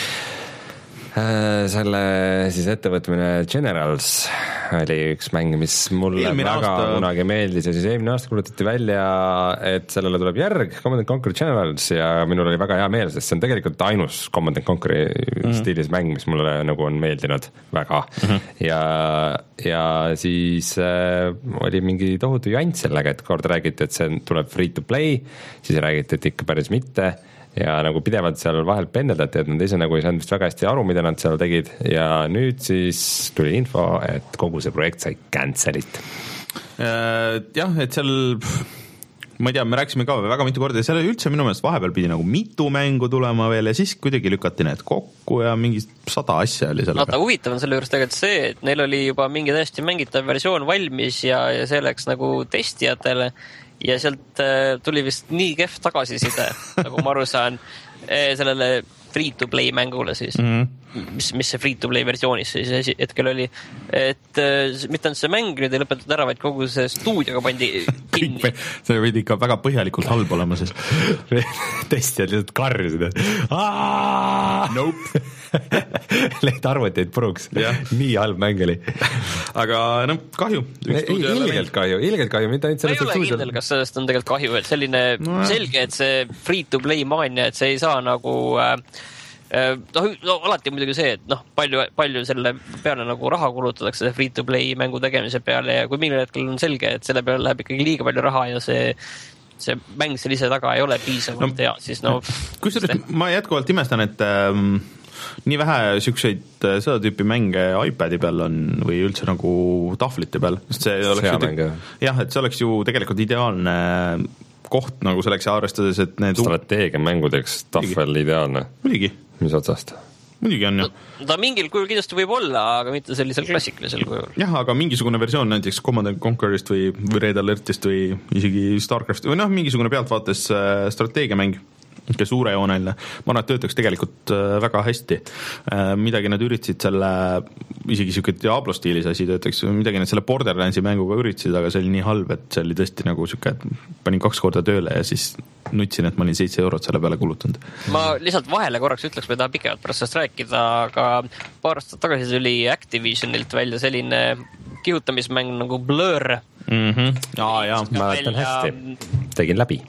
selle siis ettevõtmine Generals oli üks mäng, mis mulle eelmine väga aasta... kunagi meeldis ja siis eelmine aasta kuulutati välja, et sellele tuleb järg Command and Conquer Generals ja minul oli väga hea meel, sest see on tegelikult ainus Command and Conqueri mm-hmm. stiilis mäng, mis mulle nagu on meeldinud väga mm-hmm. ja, ja siis äh, oli mingi tohutu jant sellega, et kord räägiti, et see tuleb free to play, siis räägiti, et ikka päris mitte ja nagu pidevalt seal vahel pendeldati, et nad ise nagu ei saanud vist väga hästi aru, mida nad seal tegid ja nüüd siis tuli info, et kogu see projekt sai cancel'it. jah, et seal ma ei tea, me rääkisime ka väga mitu korda ja seal üldse minu meelest vahepeal pidi nagu mitu mängu tulema veel ja siis kuidagi lükati need kokku ja mingi sada asja oli sellega. Vaata, huvitav on selle juures tegelikult see, et neil oli juba mingi täiesti mängitav versioon valmis ja, ja see läks nagu testijatele ja sealt tuli vist nii kehv tagasiside, nagu ma aru saan, sellele free-to-play mängule siis, mm-hmm. mis, mis see free-to-play versioonis siis hetkel oli, et mitte ainult see mäng nüüd ei lõpetatud ära, vaid kogu see stuudioga pandi kinni. see võidi ikka väga põhjalikult halb olema, sest testijad lihtsalt karjusid, et nope. Leid arvuteid puruks, nii halb mäng oli. aga no kahju. Ilgelt kahju, ilgelt kahju, mitte ainult sellest ma ei ole kindel, kas sellest on tegelikult kahju, et selline no, selge, et see free-to-play maania, et see ei saa nagu äh, noh, no alati muidugi see, et noh, palju, palju selle peale nagu raha kulutatakse see free-to-play mängu tegemise peale ja kui mingil hetkel on selge, et selle peale läheb ikkagi liiga palju raha ja see see mäng seal ise taga ei ole piisavalt no, hea, siis no kusjuures ma jätkuvalt imestan, et ähm, nii vähe siukseid seda tüüpi mänge iPadi peal on või üldse nagu tahvlite peal, sest see oleks Sea ju mänge. jah, et see oleks ju tegelikult ideaalne koht nagu selleks arvestades, et need strateegiamängudeks tahvel ideaalne. muidugi, mis otsast? muidugi on ju. ta mingil kujul kindlasti võib olla, aga mitte sellisel klassikalisel kujul. jah, aga mingisugune versioon näiteks Command and Conquerist või, või Red Alertist või isegi Starcraft või noh, mingisugune pealtvaates strateegiamäng, ikka suurejooneline, ma arvan, et töötaks tegelikult väga hästi. Midagi nad üritasid selle, isegi siuke Diablo stiilis asi töötaks, midagi nad selle Borderlandsi mänguga üritasid, aga see oli nii halb, et see oli tõesti nagu siuke, panin kaks korda tööle ja siis nutsin, et ma olin seitse eurot selle peale kulutanud. Ma lihtsalt vahele korraks ütleks, ma ei taha pikemalt pärast sellest rääkida, aga paar aastat tagasi tuli Activisionilt välja selline kihutamismäng nagu Blur. Mm-hmm. Aa, jaa, ma mäletan hästi. Tegin läbi.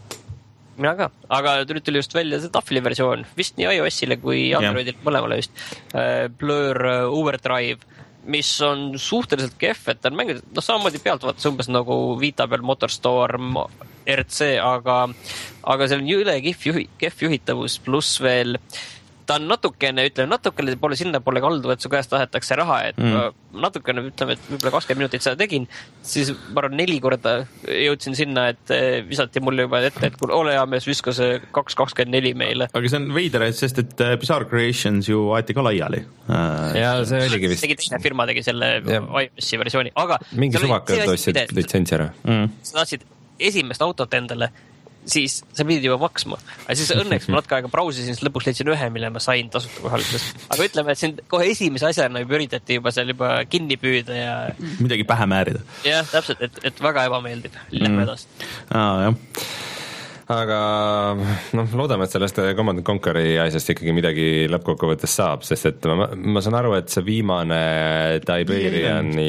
Mina ka, aga nüüd tuli just välja see tahvli versioon, vist nii iOS-ile kui Androidile yeah. mõlemale just. Blur Overdrive, mis on suhteliselt kehv, et ta on mängud, noh samamoodi pealt vaatas umbes nagu Vita peal Motorstorm, R C, aga, aga seal on üle kehv, juhi, kehv juhitavus, pluss veel ta on natukene, ütleme, natukene pole sinna pole kaldu, et su käest tahetakse raha, et mm. natukene, ütleme, et võib-olla kakskümmend minutit seda tegin, siis ma arvan neli korda jõudsin sinna, et visati mulle juba ette, et kui ole hea mees, viska see kaks kakskümmend neli meile. Aga see on veider, sest et Bizarre Creations ju aeti ka laiali. Ja see oligi vist. Tegi teine firma tegi selle iOS-i versiooni, aga mingi suvakad ostsid litsentsi ära. Mm. Sa tahtsid esimest autot endale, siis sa pidid juba maksma. Aga siis õnneks ma natuke aega brausisin, siis lõpuks leidsin ühe, mille ma sain tasuta kohe alguses. Aga ütleme, et siin kohe esimese asjana juba üritati juba seal juba kinni püüda ja midagi pähe määrida. Jah, täpselt, et, et väga ebameeldib. Lähme edasi. Aa, jah. Aga noh, loodame, et sellest Command and Conqueri asjast ikkagi midagi lõppkokkuvõttes saab, sest et ma, ma saan aru, et see viimane Tiberiani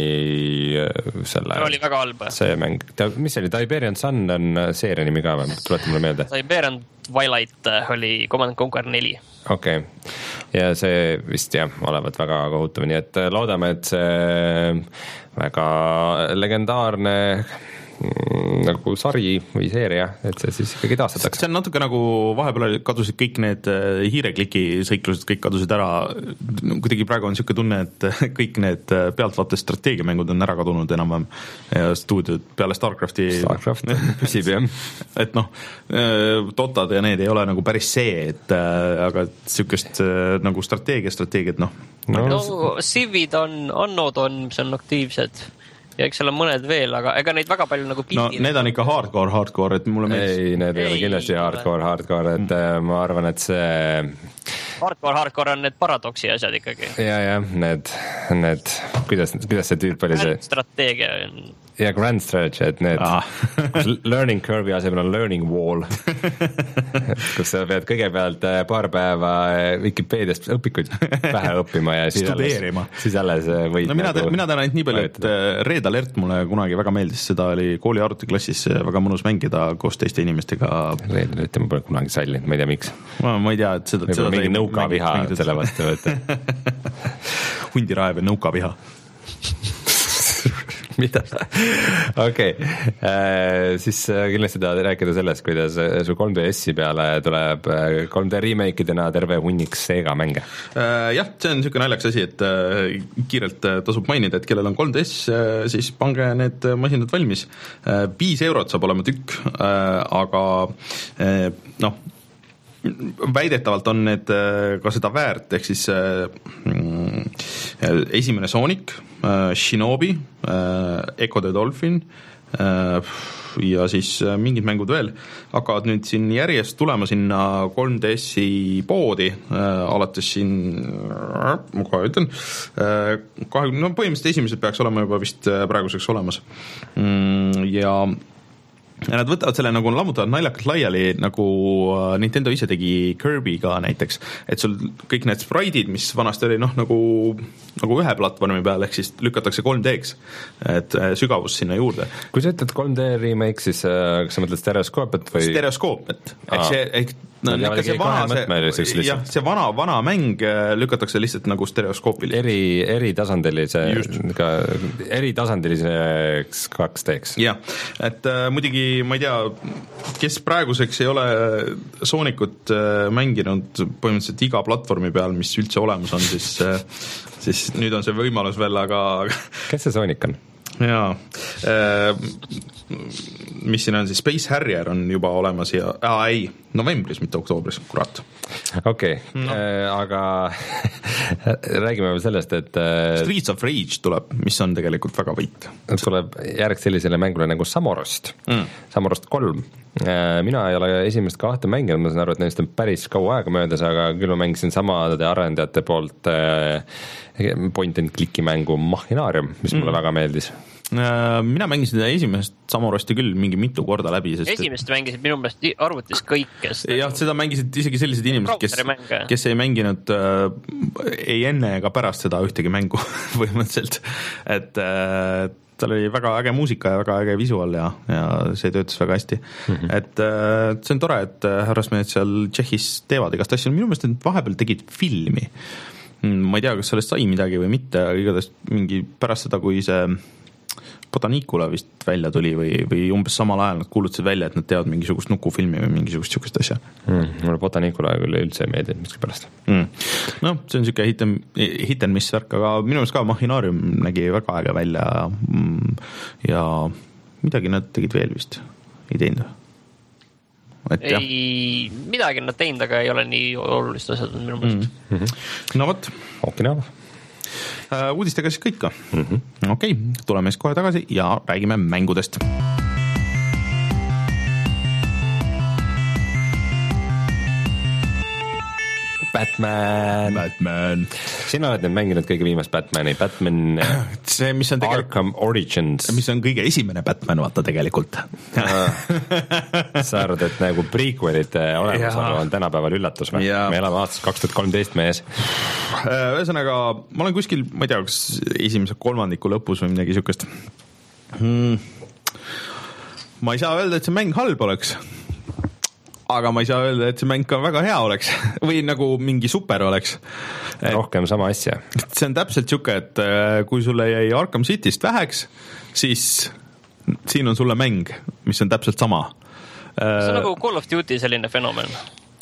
selle see oli väga halb. See mäng, mis see oli, Tiberian Sun on seeria nimi ka või? Tuleta mulle meelde. Tiberian Twilight oli Command and Conquer neli. Okei, okay. Ja see vist jah, olevat väga kohutav, nii et loodame, et see väga legendaarne nagu sari või seeria, et see siis ikkagi taastatakse. See on natuke nagu vahepeal kadusid kõik need hiirekliki sõiklused, kõik kadusid ära, kuidagi praegu on niisugune tunne, et kõik need pealtvaates strateegiamängud on ära kadunud enam-vähem ja stuudiod peale Starcrafti Starcraft püsib jah. Et noh, Dotad ja need ei ole nagu päris see, et aga niisugust nagu strateegia, strateegiat noh. No, no Civid on, Annod on, mis on aktiivsed ja eks seal on mõned veel, aga ega neid väga palju nagu pildi... No need on ikka hardcore, hardcore, et mulle meeldis... Ei, need ei ole kindlasti hardcore, hardcore, et ma arvan, et see... Hardcore, hardcore on need paradoksi asjad ikkagi. Ja, ja, need, need, kuidas, kuidas see tüüp oli see... Strateegia on... Ja Grand Strategy, et need ah. learning curve'i asemel on learning wall, kus sa pead kõigepealt paar päeva Wikipediast õpikuid pähe õppima ja siis studeerima. Alles, siis alles võid no mina, nagu mina tean ainult nii palju, et Red Alert mulle kunagi väga meeldis, seda oli kooli arvutiklassis väga mõnus mängida koos teiste inimestega. Red Alert ma pole kunagi sallinud, ma ei tea miks. Ma, ma ei tea, et seda... Võib-olla mingi nõukaviha selle vastu võtta. Hundiraev ja nõukaviha. mida? Okei, siis kindlasti tahad rääkida sellest, kuidas su kolm D S-i peale tuleb kolm D remake-idena terve hunnik Sega mänge. Jah, see on niisugune naljakas asi, et kiirelt tasub mainida, et kellel on kolm D S, siis pange need masinad valmis. Viis eurot saab olema tükk, aga noh, väidetavalt on need ka seda väärt, ehk siis mm, esimene Sonic, Shinobi, Echo the Dolphin ja siis mingid mängud veel hakkavad nüüd siin järjest tulema sinna kolm D S-i poodi, alates siin, ma kohe ütlen, kahekümne, no põhimõtteliselt esimesed peaks olema juba vist praeguseks olemas ja ja nad võtavad selle nagu lammutavad naljakalt laiali, nagu Nintendo ise tegi Kirby'ga näiteks, et sul kõik need spraidid, mis vanasti oli noh, nagu, nagu ühe platvormi peal, ehk siis lükatakse kolm D-ks, et sügavus sinna juurde. Kui sa ütled kolm D remake, siis kas sa mõtled stereoskoopet või? Stereoskoopet, ehk see, ehk no ikka see vana, see, jah, see vana, vana mäng lükatakse lihtsalt nagu stereoskoopil. Eri, eri tasandilise, ka eri tasandiliseks kaks D-ks. jah, et äh, muidugi ma ei tea, kes praeguseks ei ole Sonicut äh, mänginud põhimõtteliselt iga platvormi peal, mis üldse olemas on, siis, äh, siis nüüd on see võimalus veel, aga kes see Sonic on? jaa, mis siin on siis, Space Harrier on juba olemas ja, aa ei, novembris, mitte oktoobris, kurat. Okei, okay. no. äh, aga räägime veel sellest, et äh, Streets of Rage tuleb, mis on tegelikult väga võit. Tuleb järg sellisele mängule nagu Samorost mm., Samorost kolm. Äh, mina ei ole esimest kahte mänginud, ma saan aru, et neist on päris kaua aega möödas, aga küll ma mängisin samade arendajate poolt äh, point and clicki mängu Machinarium, mis mulle mm. väga meeldis. Mina mängisin seda esimest Samorosti küll mingi mitu korda läbi, sest esimest et... mängisid minu meelest arvutis kõik, kes jah, seda mängisid isegi sellised inimesed, kes, kes ei mänginud äh, ei enne ega pärast seda ühtegi mängu põhimõtteliselt, et äh, tal oli väga äge muusika ja väga äge visuaal ja, ja see töötas väga hästi mm-hmm. et äh, see on tore, et härrasmehed seal Tšehhis teevad igast asju, minu meelest et vahepeal tegid filmi, ma ei tea, kas sellest sai midagi või mitte, igatahes mingi pärast seda, kui see Botanicula vist välja tuli või, või umbes samal ajal nad kuulutasid välja, et nad teevad mingisugust nukufilmi või mingisugust sükust asja mm,. Mulle Botanicula küll üldse ei meeldi miski pärast mm. no see on siuke hit and, hit and miss värk, aga minu meelest ka Machinarium nägi väga äge välja mm, ja midagi nad tegid veel vist, ei teinud et, ei, midagi nad teinud, aga ei ole nii olulist asjad minu meelest mm. no vot Okinawa Uh, uudistega siis kõik ka mm-hmm. okei, okay, tuleme siis kohe tagasi ja räägime mängudest. Batman. Batman. Sina oled nüüd mänginud kõige viimast Batmani, Batman see, mis on tegel... Arkham Origins. Mis on kõige esimene Batman, vaata tegelikult. Sa arvad, et nagu prequelid olemasolu on tänapäeval üllatus või? Me elame aastas kaks tuhat kolmteist mees. Ühesõnaga, ma olen kuskil, ma ei tea, kas esimese kolmandiku lõpus või midagi sükest. Hmm. Ma ei saa öelda, et see mäng halb oleks. Aga ma ei saa öelda, et see mäng ka väga hea oleks või nagu mingi super oleks. Et rohkem sama asja. See on täpselt siuke, et kui sulle jäi Arkham Cityst väheks, siis siin on sulle mäng, mis on täpselt sama. See on nagu Call of Duty selline fenomen.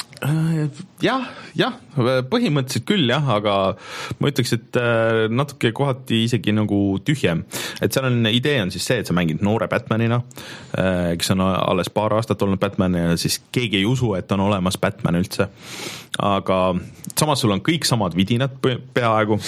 jah, jah, põhimõtteliselt küll jah, aga ma ütleks, et natuke kohati isegi nagu tühjem, et seal on, idee on siis see, et sa mängid noore Batmanina, kes on alles paar aastat olnud Batman ja siis keegi ei usu, et on olemas Batman üldse, aga samas sul on kõik samad vidinad peaaegu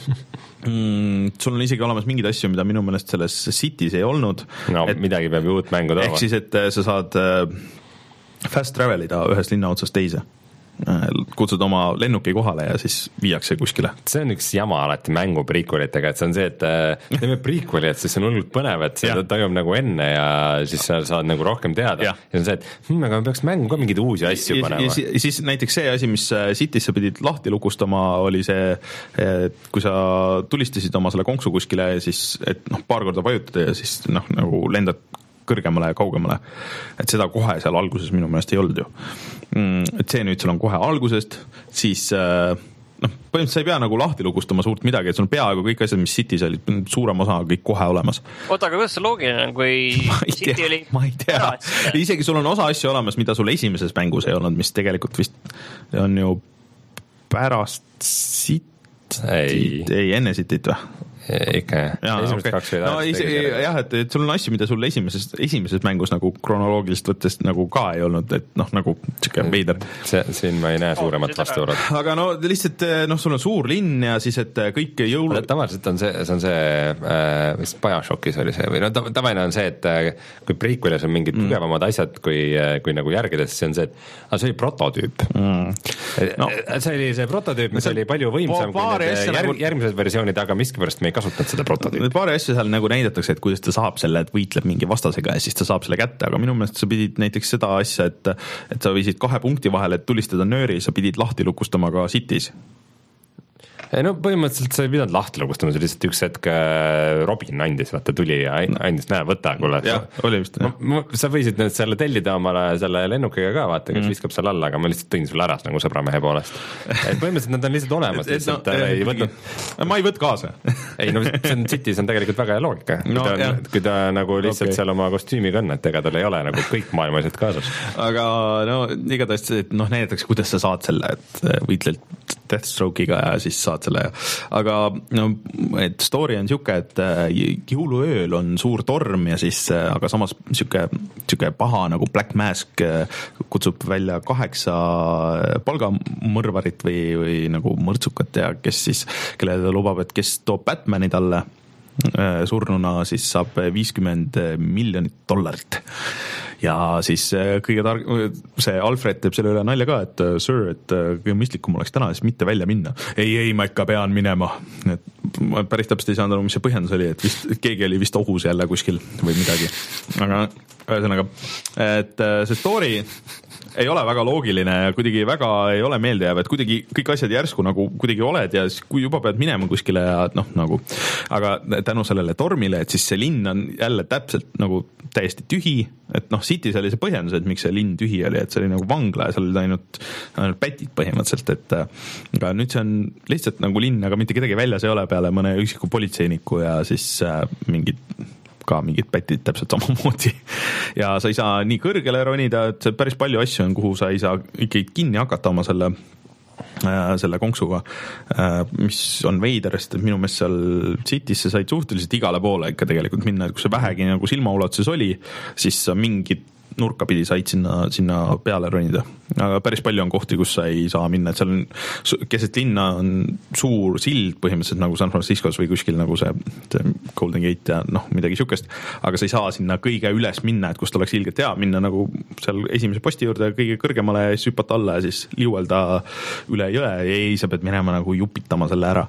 mm, sul on isegi olemas mingeid asju, mida minu meelest selles City's ei olnud. No et, midagi peab ju uut mängu tooma. Ehk siis, et sa saad fast travelida ühest linna otsast teise. Kutsud oma lennuki kohale ja siis viiakse kuskile. See on üks jama alati mängu prequelitega, et see on see, et teeme prequeli, et siis see on hullult põnev, et see tajub nagu enne ja siis sa saad nagu rohkem teada. Ja, ja on see, et hm, aga me peaks mängu ka mingeid uusi asju ja, panema. Ja, ja siis näiteks see asi, mis City's sa pidid lahti lukustama, oli see, et kui sa tulistasid oma selle konksu kuskile ja siis, et noh, paar korda vajutada ja siis noh, nagu lendad kõrgemale ja kaugemale, et seda kohe seal alguses minu meelest ei olnud ju. Et see nüüd sul on kohe algusest, siis noh, põhimõtteliselt sa ei pea nagu lahti lugustama suurt midagi, et sul on peaaegu kõik asjad, mis City's olid, suurem osa kõik kohe olemas. Oota, aga kuidas see loogiline on, kui City oli ma ei tea, isegi sul on osa asju olemas, mida sul esimeses mängus ei olnud, mis tegelikult vist on ju pärast City, ei, ei enne Cityt või? Ikka jah, esimesed kaks või no, ise, jah, et, et sul on asju, mida sul esimeses, esimeses mängus nagu kronoloogiliselt võttes nagu ka ei olnud, et noh, nagu siuke veider. Siin ma ei näe suuremat vastuurad. Aga no lihtsalt, noh, sul on suur linn ja siis, et kõik jõul... Tavaliselt on see, see on see, mis Bioshockis oli see, või no tavaline on see, et kui prequelis on mingid mm. tugevamad asjad, kui, kui nagu järgides, see on see, et see oli prototüüp. Mm. No, see oli see prototüüp, mis oli palju võimsam kui need järg, järgmised versioonid, aga miskipärast me ei kasutanud seda prototüüpi. Paari asju seal nagu näidatakse, et kuidas ta saab selle, et võitleb mingi vastasega ja siis ta saab selle kätte, aga minu meelest sa pidid näiteks seda asja, et, et sa viisid kahe punkti vahele, et tulistada nööri, sa pidid lahti lukustama ka City's. ei no põhimõtteliselt sa ei pidanud lahti lugustama, see lihtsalt üks hetk Robin andis, vaata tuli ja andis, näe, võta, kuule. jah, oli vist. sa võisid nüüd selle tellida omale selle lennukiga ka, vaata, kes mm. viskab seal alla, aga ma lihtsalt tõin sulle ära nagu sõbramehe poolest. et põhimõtteliselt nad on lihtsalt olemas, lihtsalt no, ei võtnud. ma ei võt kaasa. ei no see on City's on tegelikult väga hea loogika, kui, no, ta, kui ta nagu lihtsalt okay. seal oma kostüümiga on, et ega tal ei ole nagu kõik maailmased kaasas. aga no igatahes, et noh, näidatakse, kuidas sa saad selle, et võitled Deathstroke'iga ja siis saad selle, aga no, et story on siuke, et jõuluööl on suur torm ja siis, aga samas siuke, siuke paha nagu Black Mask kutsub välja kaheksa palgamõrvarit või, või nagu mõrtsukat ja kes siis, kellele ta lubab, et kes toob Batmani talle surnuna, siis saab viiskümmend miljonit dollarit. Ja siis kõige targ, see Alfred teeb selle üle nalja ka, et sir, et kõige mõistlikum oleks täna siis mitte välja minna. Ei, ei, ma ikka pean minema. Et ma päris täpselt ei saanud aru, mis see põhjendus oli, et vist, keegi oli vist ohus jälle kuskil või midagi. Aga ühesõnaga, et see story ei ole väga loogiline ja kuidagi väga ei ole meeldejääv, et kuidagi kõik asjad järsku nagu kuidagi oled ja siis kui juba pead minema kuskile ja noh, nagu, aga tänu sellele tormile, et siis see linn on jälle täpselt nagu täiesti tühi, et noh, City's oli see põhjendus, et miks see linn tühi oli, et see oli nagu vangla ja seal oli ainult, ainult pätid põhimõtteliselt, et aga nüüd see on lihtsalt nagu linn, aga mitte kedagi väljas ei ole peale mõne üksiku politseiniku ja siis äh, mingid ka mingid pätid täpselt samamoodi ja sa ei saa nii kõrgele ronida, et päris palju asju on, kuhu sa ei saa ikkagi kinni hakata oma selle selle konksuga, mis on veider, sest minu meelest seal City'sse said suhteliselt igale poole ikka tegelikult minna, et kui see vähegi nagu silmaulatuses oli, siis sa mingid nurka pidi said sinna, sinna peale ronida. Aga päris palju on kohti, kus sa ei saa minna, et seal on keset linna on suur sild põhimõtteliselt nagu San Franciscos või kuskil nagu see, see Golden Gate ja noh, midagi sükest, aga sa ei saa sinna kõige üles minna, et kust oleks ilgelt hea minna nagu seal esimese posti juurde kõige kõrgemale ja siis hüpata alla ja siis liuelda üle jõe ja ei, sa pead minema nagu jupitama selle ära.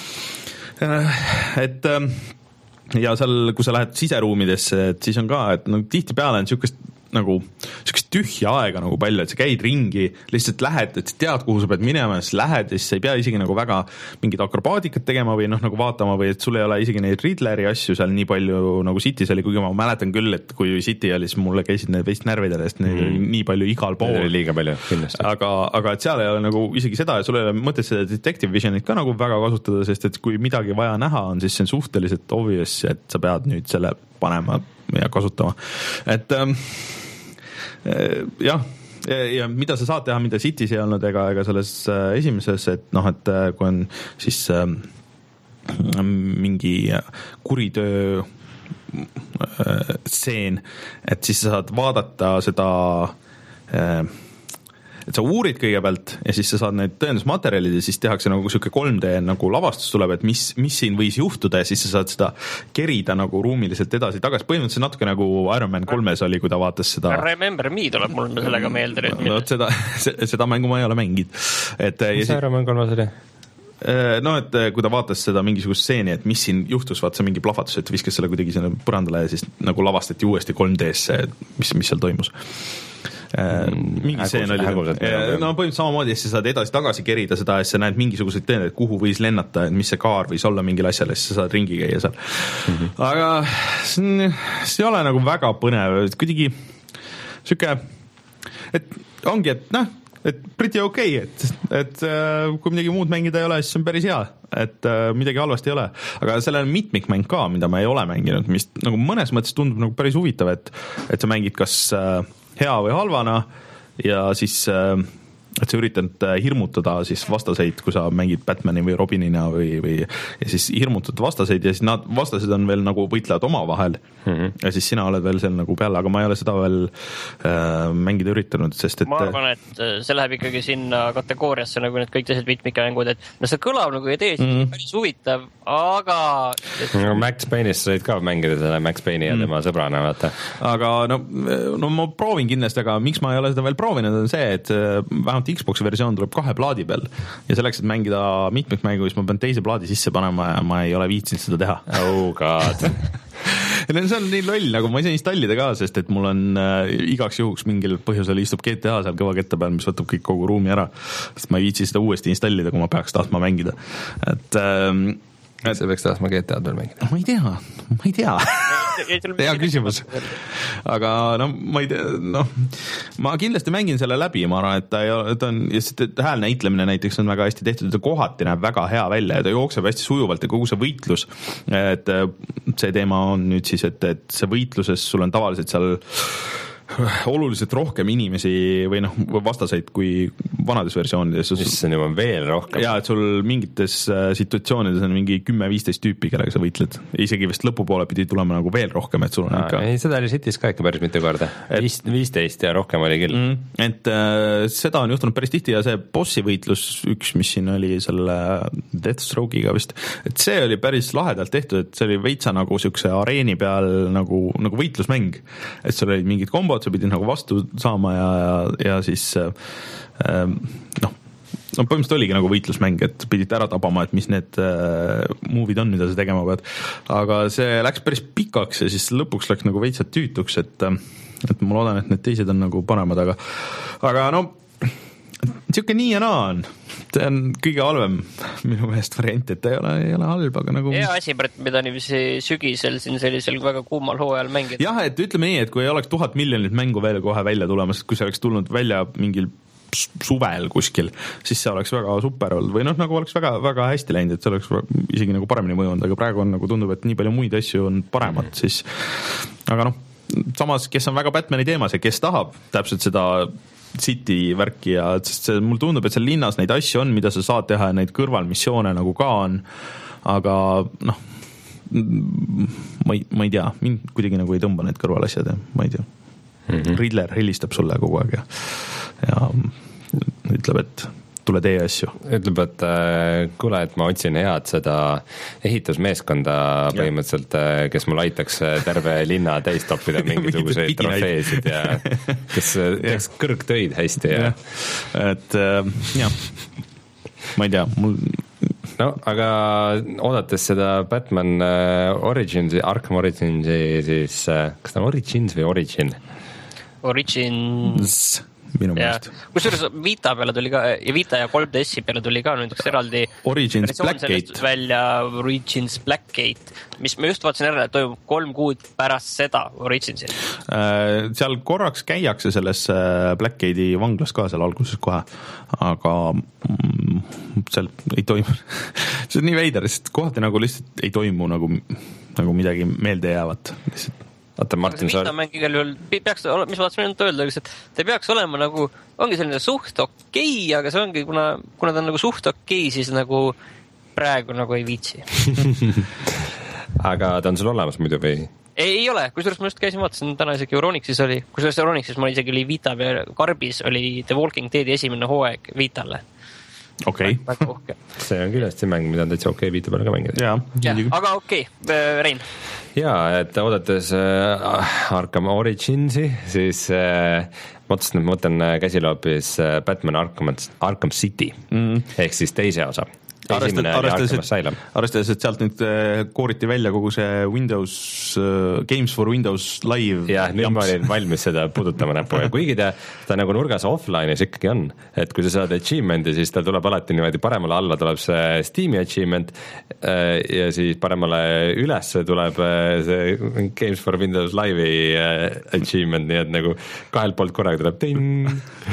Et ja seal, kui sa lähed siseruumidesse, et siis on ka, et no, tihti peale on sükest nagu sükest tühja aega nagu palju, et sa käid ringi, lihtsalt lähed, et sa tead, kuhu sa pead minema, siis lähed ja siis sa ei pea isegi nagu väga mingid akrobaatikat tegema või noh, nagu vaatama või et sul ei ole isegi neid Riddleri asju seal nii palju nagu City's oli, kuigi ma mäletan küll, et kui City oli, siis mulle käisid need veist närvid järjest neid mm. nii palju igal pool. Liiga palju, kindlasti. Aga, aga et seal ei ole nagu isegi seda ja sul ei ole mõtet seda detective visionit ka nagu väga kasutada, sest et kui midagi vaja näha on, siis see on suhteliselt obvious, et sa pead nüüd selle panema ja kasutama. Et ähm, jah, ja, ja mida sa saad teha, mida City's ei olnud ega, ega selles esimeses, et noh, et kui on siis äh, mingi kuritöö äh, stseen, et siis sa saad vaadata seda äh, et sa uurid kõigepealt ja siis sa saad need tõendusmaterjalid ja siis tehakse nagu siuke kolm D nagu lavastus tuleb, et mis, mis siin võis juhtuda ja siis sa saad seda kerida nagu ruumiliselt edasi tagasi. Põhimõtteliselt natuke nagu Iron Man kolmes oli, kui ta vaatas seda Remember Me tuleb mul sellega meelde. No, seda, seda mängu ma ei ole mänginud. Et, mis Iron Man kolmes oli? No, et kui ta vaatas seda mingisugust stseeni, et mis siin juhtus, vaat see mingi plahvatus, et viskas selle kuidagi sinna põrandale ja siis nagu lavastati uuesti kolm D-sse, mis, mis seal toimus. mingi seen oli no põhimõtteliselt samamoodi, siis sa saad edasi-tagasi kerida seda ja sa näed mingisuguseid tõendeid, kuhu võis lennata, et mis see kaar võis olla mingil asjal ja siis sa saad ringi käia seal mm-hmm. aga see, see ei ole nagu väga põnev, kuidagi siuke, et ongi, et noh, et pretty okei okay, et, et kui midagi muud mängida ei ole, siis on päris hea, et midagi halvasti ei ole, aga sellel on mitmikmäng ka, mida ma ei ole mänginud, mis nagu mõnes mõttes tundub nagu päris huvitav, et, et sa mängid kas hea või halvana ja siis et sa üritad hirmutada siis vastaseid, kui sa mängid Batmani või Robinina või, või ja siis hirmutad vastaseid ja siis nad vastased on veel nagu võitlevad omavahel mm-hmm. ja siis sina oled veel seal nagu peale, aga ma ei ole seda veel äh, mängida üritanud, sest et ma arvan, et see läheb ikkagi sinna kategooriasse nagu need kõik teised mitmikmängud, et no see kõlab nagu idee mm-hmm. päris huvitav, aga et... no, Max Payne'is said ka mängida selle Max Payne'i ja tema mm-hmm. sõbrana, vaata. Aga no, no ma proovin kindlasti, aga miks ma ei ole seda veel proovinud, on see, et vähemalt Xboxi versioon tuleb kahe plaadi peal ja selleks, et mängida mitmikmängu, siis ma pean teise plaadi sisse panema ja ma ei ole viitsinud seda teha. Oh god. see on nii loll, nagu ma ei saa installida ka, sest et mul on äh, igaks juhuks mingil põhjusel istub G T A seal kõva kette peal, mis võtab kõik kogu ruumi ära, sest ma ei viitsi seda uuesti installida, kui ma peaks tahtma mängida. Et ähm, et sa peaks tahtma G T A-d veel mängida? Ma ei tea, ma ei tea. Hea küsimus. Aga no ma ei tea, noh, ma kindlasti mängin selle läbi, ma arvan, et ta, ei ole, ta on, just hääl näitlemine näiteks on väga hästi tehtud, ta kohati näeb väga hea välja ja ta jookseb hästi sujuvalt ja kogu see võitlus, et see teema on nüüd siis, et, et see võitluses sul on tavaliselt seal oluliselt rohkem inimesi või noh, vastaseid kui vanades versioonides. Mis on juba veel rohkem. Ja, et sul mingites situatsioonides on mingi kümme-viisteist tüüpi, kellega sa võitled. Isegi vist lõpupoole pidi tulema nagu veel rohkem, et sul on Aa, ikka... Ei, seda oli City's ka ikka päris mitu korda. viisteist ja rohkem oli küll. Mm, et äh, seda on juhtunud päris tihti ja see bossi võitlus, üks, mis siin oli selle Deathstroke'iga vist, et see oli päris lahedalt tehtud, et see oli veitsa nagu siukse areeni peal nagu, nagu võitlusmäng. Et seal olid mingid kombod, sa pidid nagu vastu saama ja, ja, ja siis äh, noh, no põhimõtteliselt oligi nagu võitlusmäng, et pidid ära tabama, et mis need äh, move'id on, mida sa tegema pead. Aga see läks päris pikaks ja siis lõpuks läks nagu veitsad tüütuks, et, et ma loodan, et need teised on nagu paremad, aga, aga no siuke nii ja naa on. See on kõige halvem minu meelest variant, et ta ei ole, ei ole halb, aga nagu... Hea asi, mida niiviisi sügisel siin sellisel väga kuumal hooajal mängida. Jah, et ütleme nii, et kui ei oleks tuhat miljonit mängu veel kohe välja tulemas, kui see oleks tulnud välja mingil suvel kuskil, siis see oleks väga super olnud või noh, nagu oleks väga, väga hästi läinud, et see oleks isegi nagu paremini mõjunud, aga praegu on nagu tundub, et nii palju muid asju on paremad, mm. siis aga noh, samas, kes on väga Batmani teemas ja kes tahab täpselt seda City värki ja sest see, mul tundub, et seal linnas neid asju on, mida sa saad teha ja neid kõrvalmissioone nagu ka on, aga noh, ma ei, ma ei tea, mind kuidagi nagu ei tõmba need kõrvalasjad ja ma ei tea. Mm-hmm. Riddler helistab sulle kogu aeg ja, ja ütleb, et tule tee asju. Ütleb, et kuule, et ma otsin head seda ehitusmeeskonda põhimõtteliselt, kes mul aitaks terve linna täis toppida mingisuguseid trofeesid ja kes teeks kõrgtöid hästi. Ja. Ja. Et jah, ma ei tea, mul... No, aga oodates seda Batman Origins, Arkham Originsi, siis kas ta on Origins või Origin? Origins... minu meelest. Kusjuures Vita peale tuli ka ja Vita ja kolm D S-i peale tuli ka nüüd üks eraldi Origins Blackgate välja Origins Blackgate, mis ma just vaatasin ära, et toimub kolm kuud pärast seda Originsi. Seal korraks käiakse selles Blackgate'i vanglas ka seal alguses kohe, aga seal ei toimu see on nii veider, sest kohati nagu lihtsalt ei toimu nagu, nagu midagi meelde jäävat lihtsalt. Oota, Martin, sa... mäng igal juhul peaks, mis ma tahtsin öelda, et ta peaks olema nagu, ongi selline suht okei, aga see ongi, kuna, kuna ta on nagu suht okei, siis nagu praegu nagu ei viitsi. Aga ta on sul olemas muidu või? Ei, ei ole, kusjuures ma just käisin, vaatasin, täna isegi Euronixis oli, kusjuures Euronixis ma isegi oli Vita peal, Karbis oli The Walking Deadi esimene hooaeg Vitalle. Okei. Okay. See on kindlasti mäng, mida on täitsa okei okay, Vita peale ka mängida. Ja, ja, aga okei, okay. Rein. Jaa, et oodates äh, Arkham Originsi, siis äh, mõtlesin, et ma võtan käsile hoopis Batman Arkham, Arkham City, mm. ehk siis teise osa. Arvestades, et sealt nüüd kooriti välja kogu see Windows, Games for Windows Live. Jah, nüüd ma olin valmis seda puudutama näpuga, kuigi ta, ta nagu nurgas offline'is ikkagi on, et kui sa saad achievement'i, siis ta tuleb alati niimoodi paremale alla tuleb see Steam'i achievement ja siis paremale üles tuleb see Games for Windows Live'i achievement, nii et nagu kahelt poolt korraga tuleb tinn,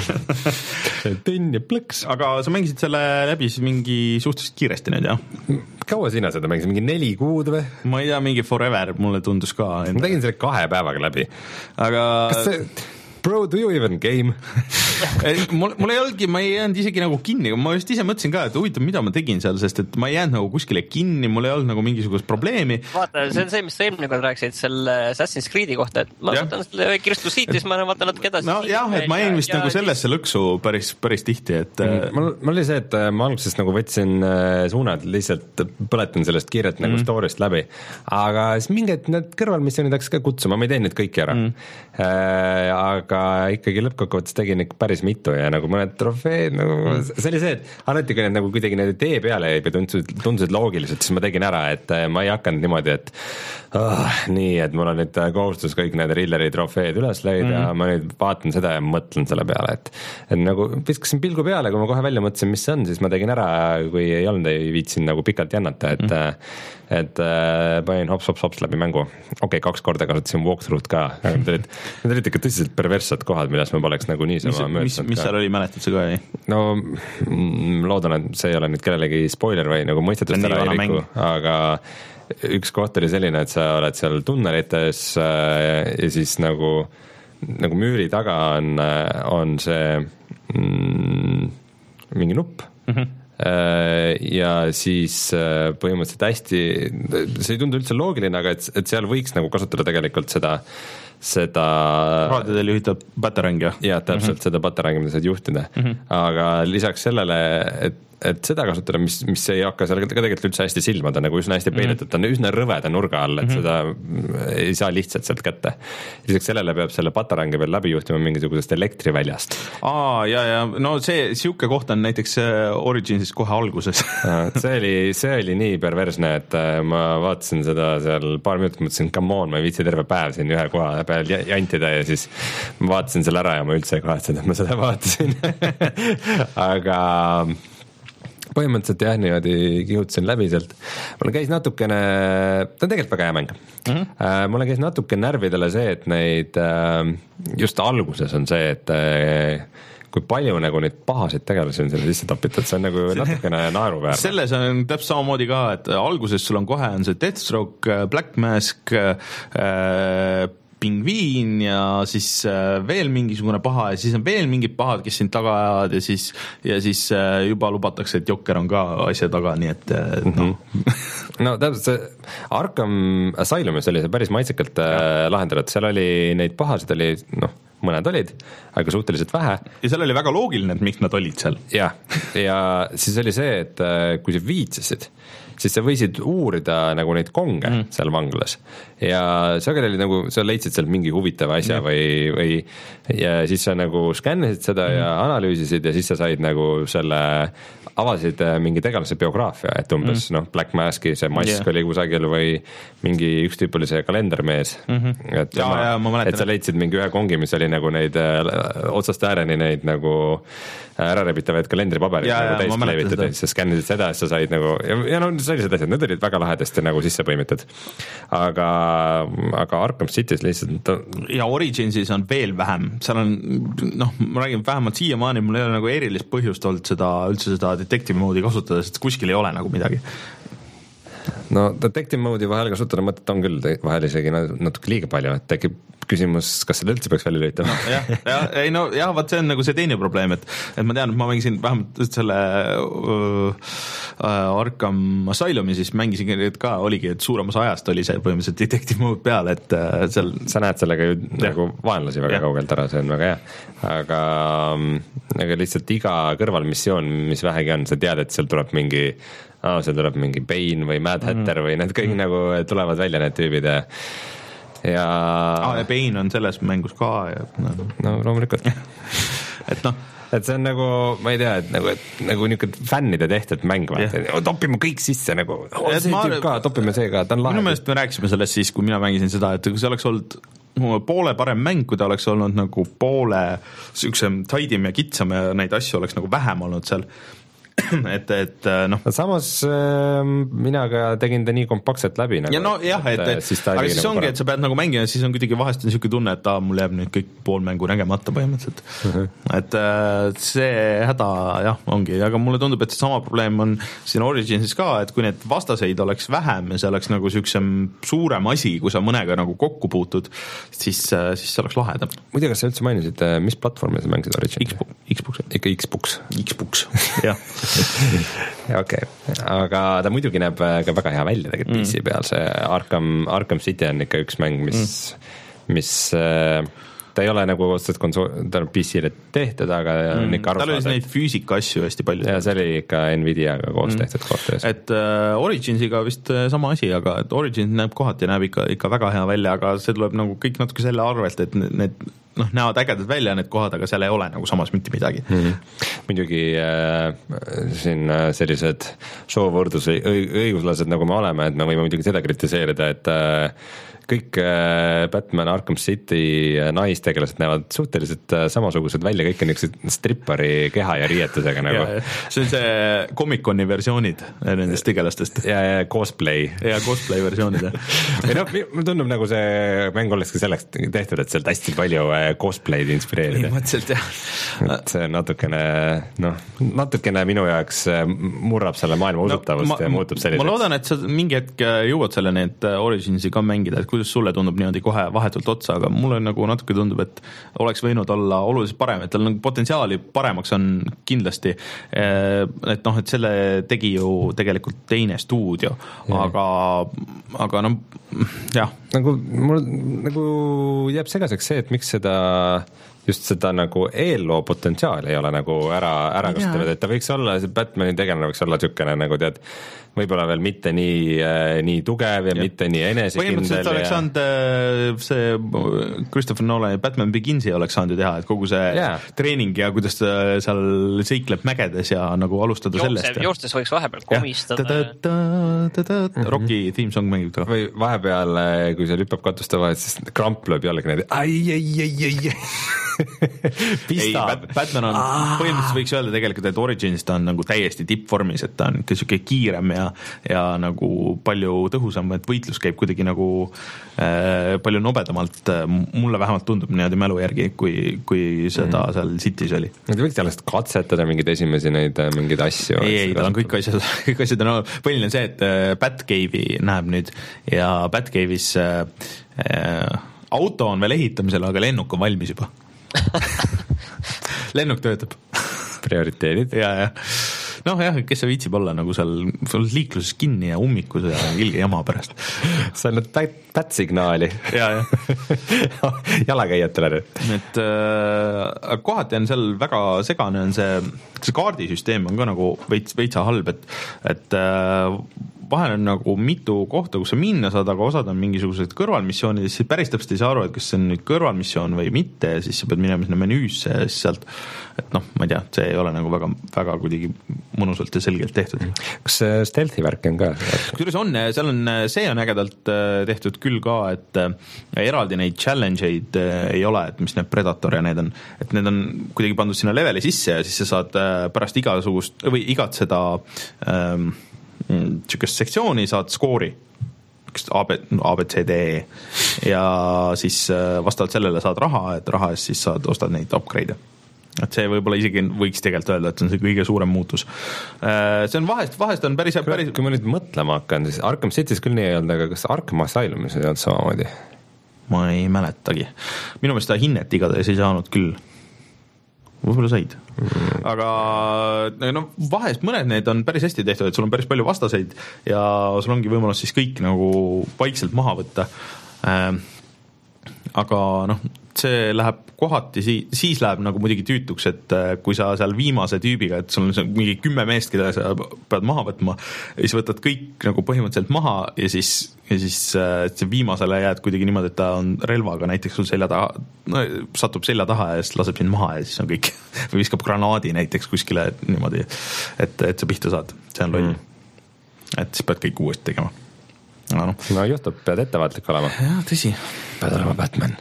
tinn ja plõks. Aga sa mängisid selle läbi siis mingi suht kiiresti nüüd, jah? Kaua sina seda mängisid? Mingi neli kuud või? Ma ei tea, mingi forever, mulle tundus ka. Ma tegin selle kahe päevaga läbi. Aga... Kas see... Bro, do you even game? mul, mul ei olnudki, ma ei jäänud isegi nagu kinni, ma just ise mõtlesin ka, et huvitav, mida ma tegin seal, sest et ma ei jäänud nagu kuskile kinni, mul ei olnud nagu mingisugust probleemi. Vaata, see on see, mis sa eelmine kord rääkisid selle Assassin's Creed'i kohta, et ma ja. võtan selle kirstu siit, siis ma vaatan natuke edasi. No jah, et ma jäin vist ja, nagu sellesse siis... lõksu päris, päris tihti, et mm, mul, mul oli see, et ma alguses nagu võtsin suunad, lihtsalt põletan sellest kiirelt nagu mm. story'st läbi, aga siis mingid need kõrvalmissioonid hakkas ka kutsuma, ma ei teinud neid kõiki ära mm. äh, aga aga ikkagi lõppkokkuvõttes tegin ikka päris mitu ja nagu mõned trofeed nagu mm. see oli see, et alati kui need nagu kuidagi need tee peale jäi ja tundusid, tundusid loogiliselt, siis ma tegin ära, et ma ei hakanud niimoodi, et oh, nii, et mul on nüüd kohustus kõik need Rilleri trofeed üles leida mm. ma nüüd vaatan seda ja mõtlen selle peale, et, et nagu viskasin pilgu peale, kui ma kohe välja mõtlesin, mis see on, siis ma tegin ära, kui ei olnud, ei viitsin nagu pikalt jännata, et mm. et äh, panin hops-hops-hops läbi mängu. Okei, okay, kaks korda kasutasin walkthrough'd ka, aga need olid, need olid ikka tõsiselt perverssed kohad, milles ma poleks nagu niisama möödsanud. Mis, mis seal oli, mäletad see ka? Ei? No loodan, et see ei ole nüüd kellelegi spoiler või nagu mõistetust ära ei riku, aga üks koht oli selline, et sa oled seal tunnelites äh, ja siis nagu, nagu müüri taga on, on see mm, mingi nupp mm-hmm. ja siis põhimõtteliselt hästi, see ei tundu üldse loogiline, aga et, et seal võiks nagu kasutada tegelikult seda seda raadidel juhitab batarang, jah? Jah, täpselt mm-hmm. seda batarang, mida saad juhtida mm-hmm. aga lisaks sellele, et et seda kasutada, mis, mis ei hakka seal ka tegelikult üldse hästi silma, ta nagu üsna hästi peidetud, ta on üsna rõveda nurga all, et mm-hmm. seda ei saa lihtsalt sealt kätte. Lisaks sellele peab selle patarangi peal läbi juhtima mingisugusest elektriväljast. Aa, ja, ja no see siuke koht on näiteks Originsis kohe alguses. see oli, see oli nii perversne, et ma vaatasin seda seal paar minutit, mõtlesin, come on, ma ei viitsi terve päev siin ühe koha peal jantida ja siis ma vaatasin selle ära ja ma üldse ei kahetsenud, et ma seda vaatasin. aga põhimõtteliselt jah, niimoodi kihutasin läbi sealt. Mulle käis natukene, ta on tegelikult väga hea mäng. Mm-hmm. Mulle käis natuke närvidele see, et neid just alguses on see, et kui palju nagu neid pahasid tegelasi on selle sisse tapitud, see on nagu natukene naeruväärne. Selles on täpselt samamoodi ka, et alguses sul on kohe on see Deathstroke, Black Mask, äh, pingviin ja siis veel mingisugune paha ja siis on veel mingid pahad, kes sind taga ajavad ja siis, ja siis juba lubatakse, et Jokker on ka asja taga, nii et mm-hmm. no. no täpselt see Arkham Asylumis oli see päris maitsekalt ja. Lahendatud, seal oli neid pahasid oli, noh, mõned olid, aga suhteliselt vähe. Ja seal oli väga loogiline, et miks nad olid seal. Ja, ja siis oli see, et kui sa viitsesid, siis sa võisid uurida nagu neid konge mm. seal vanglas ja sageli oli nagu, sa leidsid seal mingi huvitava asja ja. või, või ja siis sa nagu skännisid seda mm. ja analüüsisid ja siis sa said nagu selle, avasid mingi tegelase biograafia, et umbes mm. noh, Black Maski, see mask yeah. oli kusagil või mingi üks tüüp oli see kalendermees mm-hmm. et, ja, tema, ja, et sa leidsid mingi ühe kongi, mis oli nagu neid otsast ääreni neid nagu ära rebitavaid kalendripaberid ja, nagu täis kleevitud, et sa skännisid seda, siis sa said nagu ja, ja no sellised asjad, need olid väga lahedasti nagu sisse põimitud. Aga, aga Arkham City's lihtsalt ja Originsis on veel vähem, seal on noh, ma räägin vähemalt siiamaani, mul ei ole nagu erilist põhjust olnud seda, üldse seda detective moodi kasutada, sest kuskil ei ole nagu midagi. No detective moodi vahel kasutada mõtet on küll vahel isegi natuke liiga palju, et tekib küsimus, kas seda üldse peaks välja lülitama no,. jah, ja, ei no jah, vaat see on nagu see teine probleem, et, et ma tean, et ma mängisin vähemalt selle uh, Arkham Asylumi, siis mängisin ka, oligi, et suuremas ajast oli see põhimõtteliselt detective mode peal, et uh, seal sa näed sellega ju ja. Nagu vaenlasi väga ja. Kaugelt ära, see on väga hea, aga, aga lihtsalt iga kõrvalmissioon, mis vähegi on, sa tead, et seal tuleb mingi ah, seal tuleb mingi Bane või Mad Hatter mm. või need kõik mm. nagu tulevad välja need tüübid ja ja ah, ja Bane on selles mängus ka ja no, no loomulikult et noh, et see on nagu, ma ei tea, et nagu, et nagu niisugune fännide tehtud mäng vaata, topime kõik sisse nagu oh, see ma... tüüp ka, topime see ka, ta on lahe. Minu meelest me rääkisime sellest siis, kui mina mängisin seda, et kui see oleks olnud poole parem mäng, kui ta oleks olnud nagu poole siukse taidim ja kitsam ja neid asju oleks nagu vähem olnud seal et, et noh. Samas äh, mina ka tegin ta nii kompaktselt läbi nagu, ja no jah, et, et, et siis aga siis nagu ongi, parem. Et sa pead nagu mängima, siis on kuidagi vahest on niisugune tunne, et aa, mul jääb nüüd kõik pool mängu nägemata põhimõtteliselt uh-huh. et äh, see häda jah, ongi, aga mulle tundub, et see sama probleem on siin Originsis ka, et kui need vastaseid oleks vähem ja see oleks nagu niisugusem suurem asi, kui sa mõnega nagu kokku puutud, siis, siis see oleks lahedam. Muide, kas sa üldse mainisid, mis platvormi sa mängisid Originsis? Xbox. Xbox. Ikka Xbox. Xbox, jah okei, aga ta muidugi näeb ka väga hea välja tegelikult mm. P C peal, see Arkham, Arkham City on ikka üks mäng, mis mm., mis ta ei ole nagu otseselt konsool, ta on P C-le tehtud, aga mm. on ikka aru tal oli neid füüsika asju hästi palju. Ja see oli ikka Nvidiaga koos mm. tehtud koostöös. Et uh, Originsiga vist sama asi, aga et Origin näeb kohati näeb ikka, ikka väga hea välja, aga see tuleb nagu kõik natuke selle arvelt, et need noh, näevad ägedad välja need kohad, aga seal ei ole nagu samas mitte midagi. Mm-hmm. Muidugi äh, siin sellised show-võrdus õiguslased, nagu me oleme, et me võime muidugi seda kritiseerida, et äh, kõik äh, Batman Arkham City naistegelased näevad suhteliselt äh, samasugused välja, kõik on niisugused strippari keha ja riietusega nagu. Ja, see on see Comic-Coni versioonid nendest tegelastest. Ja, ja cosplay. Ja cosplay versioonid. Või noh, mulle tundub nagu see mäng olekski selleks tehtud, et sealt hästi palju cosplay'd inspireerida. Põhimõtteliselt jah. Et see natukene, noh, natukene minu jaoks murrab selle maailma usutavust no, ma, ja muutub selliseks. Ma loodan, et sa mingi hetk jõuad selleni, et Originsi ka mängida, et kuidas sulle tundub niimoodi kohe vahetult otsa, aga mulle nagu natuke tundub, et oleks võinud olla oluliselt parem, et tal nagu potentsiaali paremaks on kindlasti, et noh, et selle tegi ju tegelikult teine stuudio, ja. aga, aga no jah. Nagu, mul nagu jääb segaseks see, et miks seda just seda nagu eelloo potentsiaali ei ole nagu ära, ära kasutanud, et ta võiks olla, see Batmani tegelane võiks olla tükene nagu tead, võib-olla veel mitte nii, nii tugev ja, ja mitte nii enesekindel. Põhimõtteliselt oleks saanud see Christopher Nolan ja Batman Beginsi oleks saanud ju teha, et kogu see yeah. treening ja kuidas ta seal seikleb mägedes ja nagu alustada Jooksev, sellest. Joostes võiks vahepeal komistada. Mm-hmm. Rocky theme song mängib ka. Või vahepeal, kui see lüppab katuste vahet, siis kramp lööb jällegi need ai, ai, ai, ai, pistab. Batman on, põhimõtteliselt võiks öelda tegelikult, et Originis ta on nagu täiesti tippvormis, et ta on niisugune kiirem ja, ja nagu palju tõhusam, et võitlus käib kuidagi nagu äh, palju nobedamalt, mulle vähemalt tundub niimoodi mälu järgi, kui, kui seda mm. seal City's oli. Te võiks alles katsetada mingeid esimesi neid mingeid asju. Ei, ei, tal on kõik asjad, kõik asjad on, põhiline on see, et Batcave'i näeb nüüd ja Batcave'is äh, äh, auto on veel ehitamisel, aga lennuk on valmis juba. Lennuk töötab. Prioriteedid. Ja, ja. Noh jah, kes see viitsib olla nagu seal liikluses kinni ja ummikus ja ilge jama pärast. See on nüüd pätsignaali. Ja, ja. Jalakäijatele. Et äh, kohati on seal väga segane on see, see kaardisüsteem on ka nagu veits, veitsa halb, et, et äh, vahel on nagu mitu kohta, kus sa minna saad, aga osad on mingisugused kõrvalmissioonid, siis päris täpselt ei saa aru, et kas see on nüüd kõrvalmissioon või mitte ja siis sa pead minema sinna menüüsse ja siis sealt, et noh, ma ei tea, see ei ole nagu väga, väga kuidagi mõnusalt ja selgelt tehtud. Kas stealthi värk on ka? Kusjuures on, seal on, see on ägedalt tehtud küll ka, et eraldi neid challenge'id ei ole, et mis need Predator ja need on, et need on kuidagi pandud sinna leveli sisse ja siis sa saad pärast igasugust või igat seda ähm, niisugust sektsiooni saad skoori A B, A B C D ja siis vastavalt sellele saad raha, et raha eest siis saad ostad neid upgrade'e. Et see võib-olla isegi võiks tegelikult öelda, et see on see kõige suurem muutus. See on vahest, vahest on päris, päris... Kui ma nüüd mõtlema hakkan, siis Arkham City's küll nii ei olnud, aga kas Arkham Asylumis ei olnud samamoodi? Ma ei mäletagi. Minu meelest ta hinnet igatahes ei saanud küll. Võib-olla said. Aga no, vahest mõned need on päris hästi tehtud, et sul on päris palju vastaseid ja sul ongi võimalus siis kõik nagu vaikselt maha võtta. Aga noh, see läheb kohati, siis läheb nagu muidugi tüütuks, et kui sa seal viimase tüübiga, et sul on mingi kümme meest, keda sa pead maha võtma, ja siis võtad kõik nagu põhimõtteliselt maha ja siis, ja siis see viimasele jääd kuidagi niimoodi, et ta on relvaga näiteks sul selja taha, no, satub selja taha ja siis laseb sind maha ja siis on kõik, või viskab granaadi näiteks kuskile niimoodi, et, et sa pihta saad, see on loll mm.. Et siis pead kõik uuesti tegema. No, no. no juhtub, pead ettevaatlik olema. Jah, tõsi. Pead olema Batman.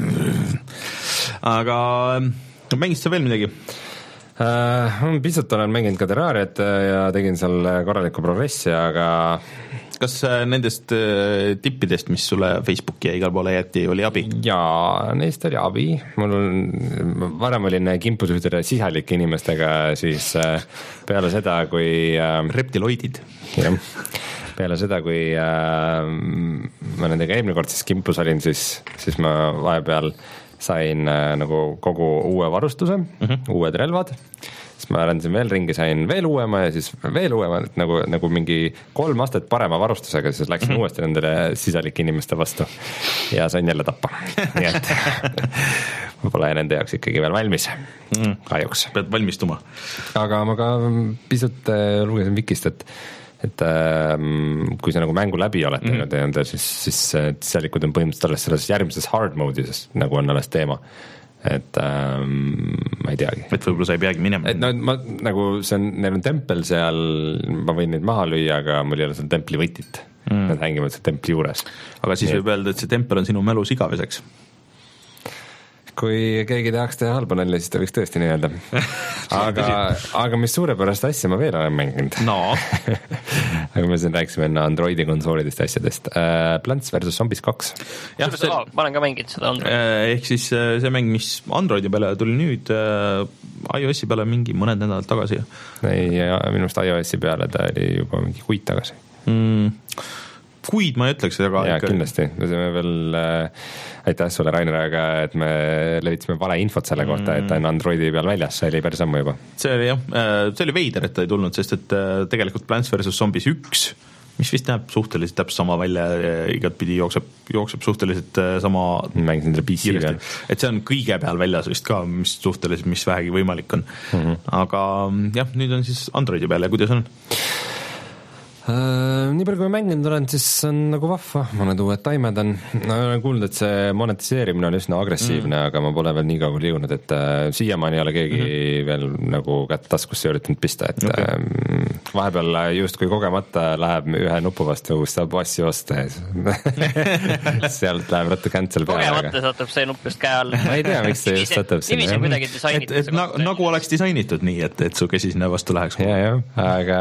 Aga mängist sa veel midagi? Uh, pisut olen mänginud ka Terrariat ja tegin seal korraliku progressi, aga kas nendest tippidest, mis sulle Facebooki ja igal poole jäeti, oli abi? Jaa, neist oli abi. Mul on, varem olin kimpus ühtede sisalike inimestega, siis peale seda, kui reptiloidid. Jah. Peale seda, kui äh, ma nendega eelmine kord siis kimpus olin, siis, siis ma vahepeal sain äh, nagu kogu uue varustuse, mm-hmm. uued relvad, siis ma rändasin veel ringi, sain veel uuema ja siis veel uuema, et nagu, nagu mingi kolm aastat parema varustusega, siis läksin mm-hmm. uuesti nendele sisalike inimeste vastu ja sain jälle tappa. Nii et ma pole nende jaoks ikkagi veel valmis mm. kahjuks. Pead valmistuma. Aga ma ka pisut lugesin Wikist, et et ähm, kui sa nagu mängu läbi oled teinud mm -hmm. siis, siis sealikud on põhimõtteliselt alles selles järgmises hard mode'is, nagu on alles teema. Et ähm, ma ei teagi. Et võib-olla sa ei peagi minema. Et no ma nagu, see on, neil on tempel seal, ma võin neid maha lüüa, aga mul ei ole seal templi võtit. Mm. Nad hängivad seal templi juures. Aga siis Nii. võib öelda, et see tempel on sinu mälus igaveseks. Kui keegi tahaks teha halba nalja, siis ta võiks tõesti nii öelda. Aga, aga mis suurepärast asja ma veel olen mänginud. No. Aga me siin rääksime enne Androidi konsoolidest asjadest. Uh, Plants versus Zombies kaks. Ja, see, ma olen ka mänginud seda Androidi. Ehk siis see mäng, mis Androidi peale tuli nüüd iOS-i peale mingi mõned nädalad tagasi. Ei, minu arust iOS-i peale ta oli juba mingi kuid tagasi. Mm. Kuid ma ei ütleks, aga ja, ikka... kindlasti, me saime veel äh, aitäh sulle, Rainer, aga et me levitasime vale infot selle kohta, et ta on Androidi peal väljas, see oli päris ammu juba. See oli jah, see oli veider, et ta ei tulnud, sest et tegelikult Plants versus Zombies üks, mis vist näeb suhteliselt täpselt sama välja, igat pidi jookseb, jookseb suhteliselt sama mängisin selle P C peal. Et see on kõige peal väljas vist ka, mis suhteliselt, mis vähegi võimalik on. Mm-hmm. Aga jah, nüüd on siis Androidi peal ja kuidas on? Uh, nii palju kui ma mänginud olen, siis on nagu vahva, mõned uued taimed on, no olen kuulnud, et see monetiseerimine on üsna agressiivne mm., aga ma pole veel nii kaugele jõudnud, et uh, siiamaani ei ole keegi mm-hmm. veel nagu kätt taskusse üritanud pista, et okay. um, vahepeal just kui kogemata läheb ühe nupu vastu, kus saab asju osta ja sealt läheb rõttu cancel peale. Kogemata satub see nupp just käe all. Ma ei tea, miks see just satub sinna. Niiviisi kuidagi disainitud. Et, et na, nagu oleks disainitud nii, et, et su käsi sinna vastu läheks. Ja, ja, aga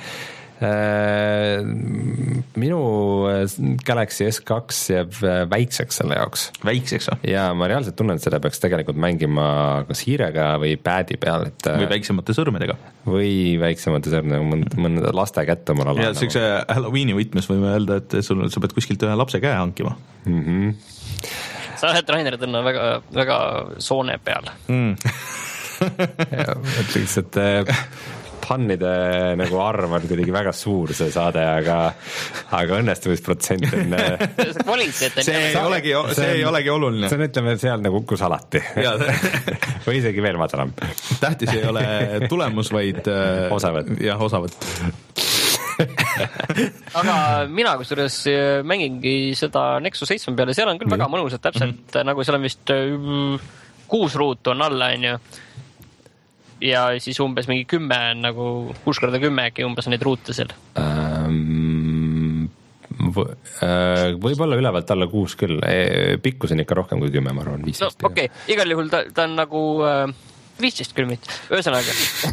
minu Galaxy S kaks jääb väikseks selle jaoks. Väikseks, või? Ja ma reaalselt tunnen, et seda peaks tegelikult mängima kas hiirega või päädi peal. Et, või väiksemate sõrmedega. Või väiksemate sõrmedega, mõnda mõnd laste kätte omal ala. Ja sellise nagu. Halloweeni võtmes võime öelda, et sul, sa pead kuskilt ühe lapse käe hankima. Mm-hmm. Sa oled Rainer tunna väga, väga soone peal. Mm. ja, et lihtsalt pannide nagu arv on kuidagi väga suur see saade, aga, aga õnnestumisprotsent on see kvaliteet on see ei olegi, see ei olegi oluline. See on, ütleme, seal nagu kus alati. või isegi veel madalam. Tähtis ei ole tulemus, vaid osavõtt. Jah, osavõtt. aga mina kusjuures mängingi seda Nexus seitse peale, seal on küll mm. väga mõnus, et täpselt mm-hmm. nagu seal on vist kuus ruutu on alla, on ju. Ja siis umbes mingi kümme on nagu kuus korda kümme äkki umbes on neid ruute seal ähm, v- äh, võib-olla ülevalt alla kuus küll e, pikkus on ikka rohkem kui kümme, ma arvan viisteist. No, okei, okay. Igal juhul ta, ta on nagu äh, viisteist küll mitte, ühesõnaga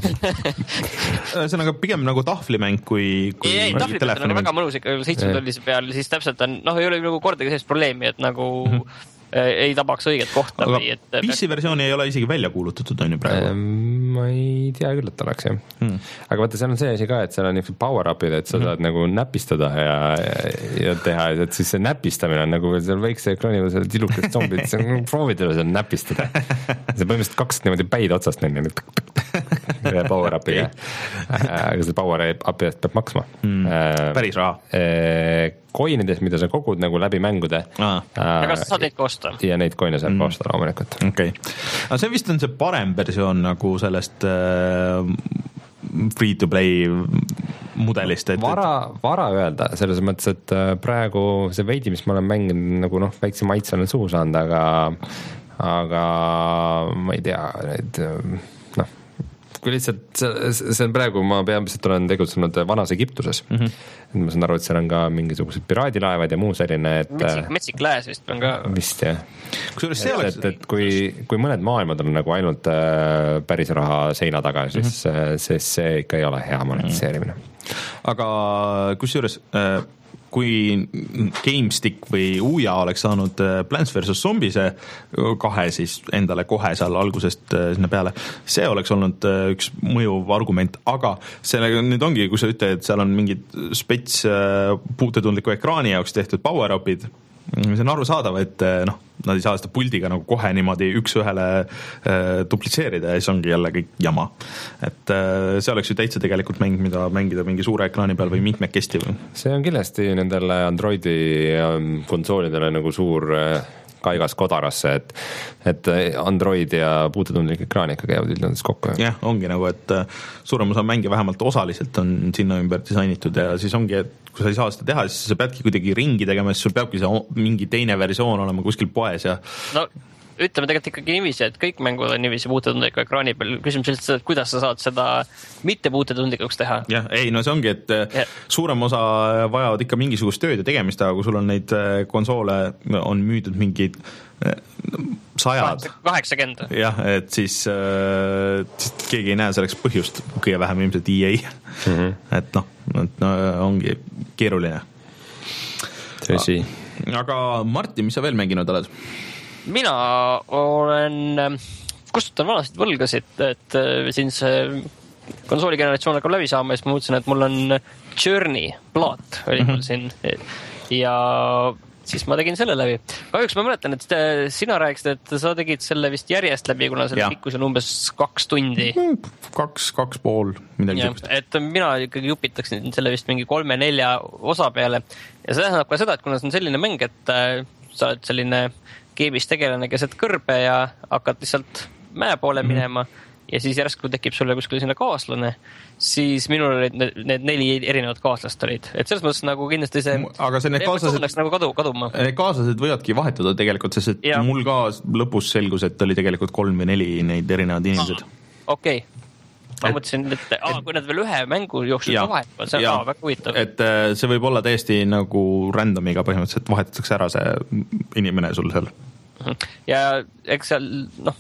ühesõnaga pigem nagu tahvlimäng kui, kui ei, ei tahvlimäng on väga mõnus ikka seitsmetullise peal, siis täpselt on, noh ei ole nagu kordagi sellist probleemi, et nagu mm-hmm. ei tabaks õiget kohta. Aga või, et P C versiooni ei ole isegi välja kuulutatud, on ju praegu? Ma ei tea küll, et oleks jah. Hmm. Aga vaata, seal on see asi ka, et seal on niisugused power-upid, et sa saad hmm. nagu näpistada ja, ja, ja teha, et siis see näpistamine on nagu seal väikse ekraani või seal tilukest zombid, see on proovid üle seal näpistada. See põhimõtteliselt kaks niimoodi päid otsast neil ja power-upiga. Aga see power-upi eest peab maksma. Hmm. Päris raha. Coinidest, mida sa kogud nagu läbi mängude. Aga sa saad neid kosta. Ja neid coine saab mm. kosta loomulikult. Okay. Aga see vist on see parem versioon nagu sellest äh, free-to-play mudelist. Et, vara, vara öelda, selles mõttes, et praegu see veidi, mis ma olen mänginud, nagu noh, väikse maitse olen suhu saanud, aga, aga ma ei tea, need kui lihtsalt see, see on praegu, ma peamiselt olen tegutsenud vanas Egiptuses. Mm-hmm. Ma saan aru, et seal on ka mingisugused piraadilaevad ja muu selline, et metsik, metsik lääs vist on ka vist, jah. Kusjuures see oleks et, et kui, kui mõned maailmad on nagu ainult äh, päris raha seina taga, siis mm-hmm. see, see ikka ei ole hea monetiseerimine. Aga kusjuures äh, kui GameStick või Ouya oleks saanud Plants versus Zombies kahe siis endale kohe seal algusest sinna peale, see oleks olnud üks mõjuv argument, aga selle nüüd ongi, kui sa ütled, et seal on mingid spets puutetundliku ekraani jaoks tehtud power-upid, see on arusaadav, et noh, nad ei saa seda puldiga nagu kohe niimoodi üks ühele äh, duplitseerida ja siis ongi jälle kõik jama. Et äh, see oleks ju täitsa tegelikult mäng, mida mängida mingi suure ekraani peal või mitmekesti. See on kindlasti nendele Androidi konsoolidele nagu suur äh, kaigas kodarasse, et et Android ja puututundlik ekraan ikka käivad üldjoontes kokku. Jah, ongi nagu, et suurem osa mänge vähemalt osaliselt on sinna ümber disainitud ja siis ongi, et kui sa ei saa seda teha, siis sa peadki kuidagi ringi tegema, siis sul peabki see mingi teine versioon olema kuskil poes ja no ütleme tegelikult ikkagi niiviisi, et kõik mängud on niiviisi puututundliku ekraani peal. Küsimus lihtsalt seda, et kuidas sa saad seda mitte puututundlikuks teha. Jah, ei, no see ongi, et ja. suurem osa vajavad ikka mingisugust tööd ja tegemist, aga kui sul on neid konsoole, on müüdud mingid sajad. kaheksakümmend. Jah, et siis, siis keegi ei näe selleks põhjust, kõige vähem ilmselt E A. Mm-hmm. Et noh, et no, ongi keeruline. Tõsi. Aga Martin, mis sa veel mänginud oled? Mina olen kustutan vanasid võlgasid, et siin see konsooligeneratsioon hakkab läbi saama ja siis ma mõtlesin, et mul on Journey plaat oli mul siin ja siis ma tegin selle läbi. Kahjuks ma mäletan, et sina rääkisid, et sa tegid selle vist järjest läbi, kuna selle pikkus on umbes kaks tundi. Kaks, kaks pool, midagi sellist. Et mina ikkagi jupitaksin selle vist mingi kolme-nelja osa peale ja see tähendab ka seda, et kuna see on selline mäng, et sa oled selline keebis tegelane keset kõrbe ja hakkad lihtsalt mäe poole minema mm-hmm. ja siis järsku tekib sulle kuskil sinna kaaslane, siis minul olid need neli erinevat kaaslast olid. Et selles mõttes nagu kindlasti see aga see need kaaslased läks nagu kadu, kaduma. Need kaaslased võivadki vahetuda tegelikult, sest et ja. mul ka lõpus selgus, et oli tegelikult kolm või neli neid erinevad inimesed. Okei. Okay. Ma et, mõtlesin, et, et aa, kui nad veel ühe mängu jooksul vahetavad, see on ja, väga huvitav. Et see võib olla täiesti nagu randomiga põhimõtteliselt vahetatakse ära see inimene sul seal. Ja eks seal, noh,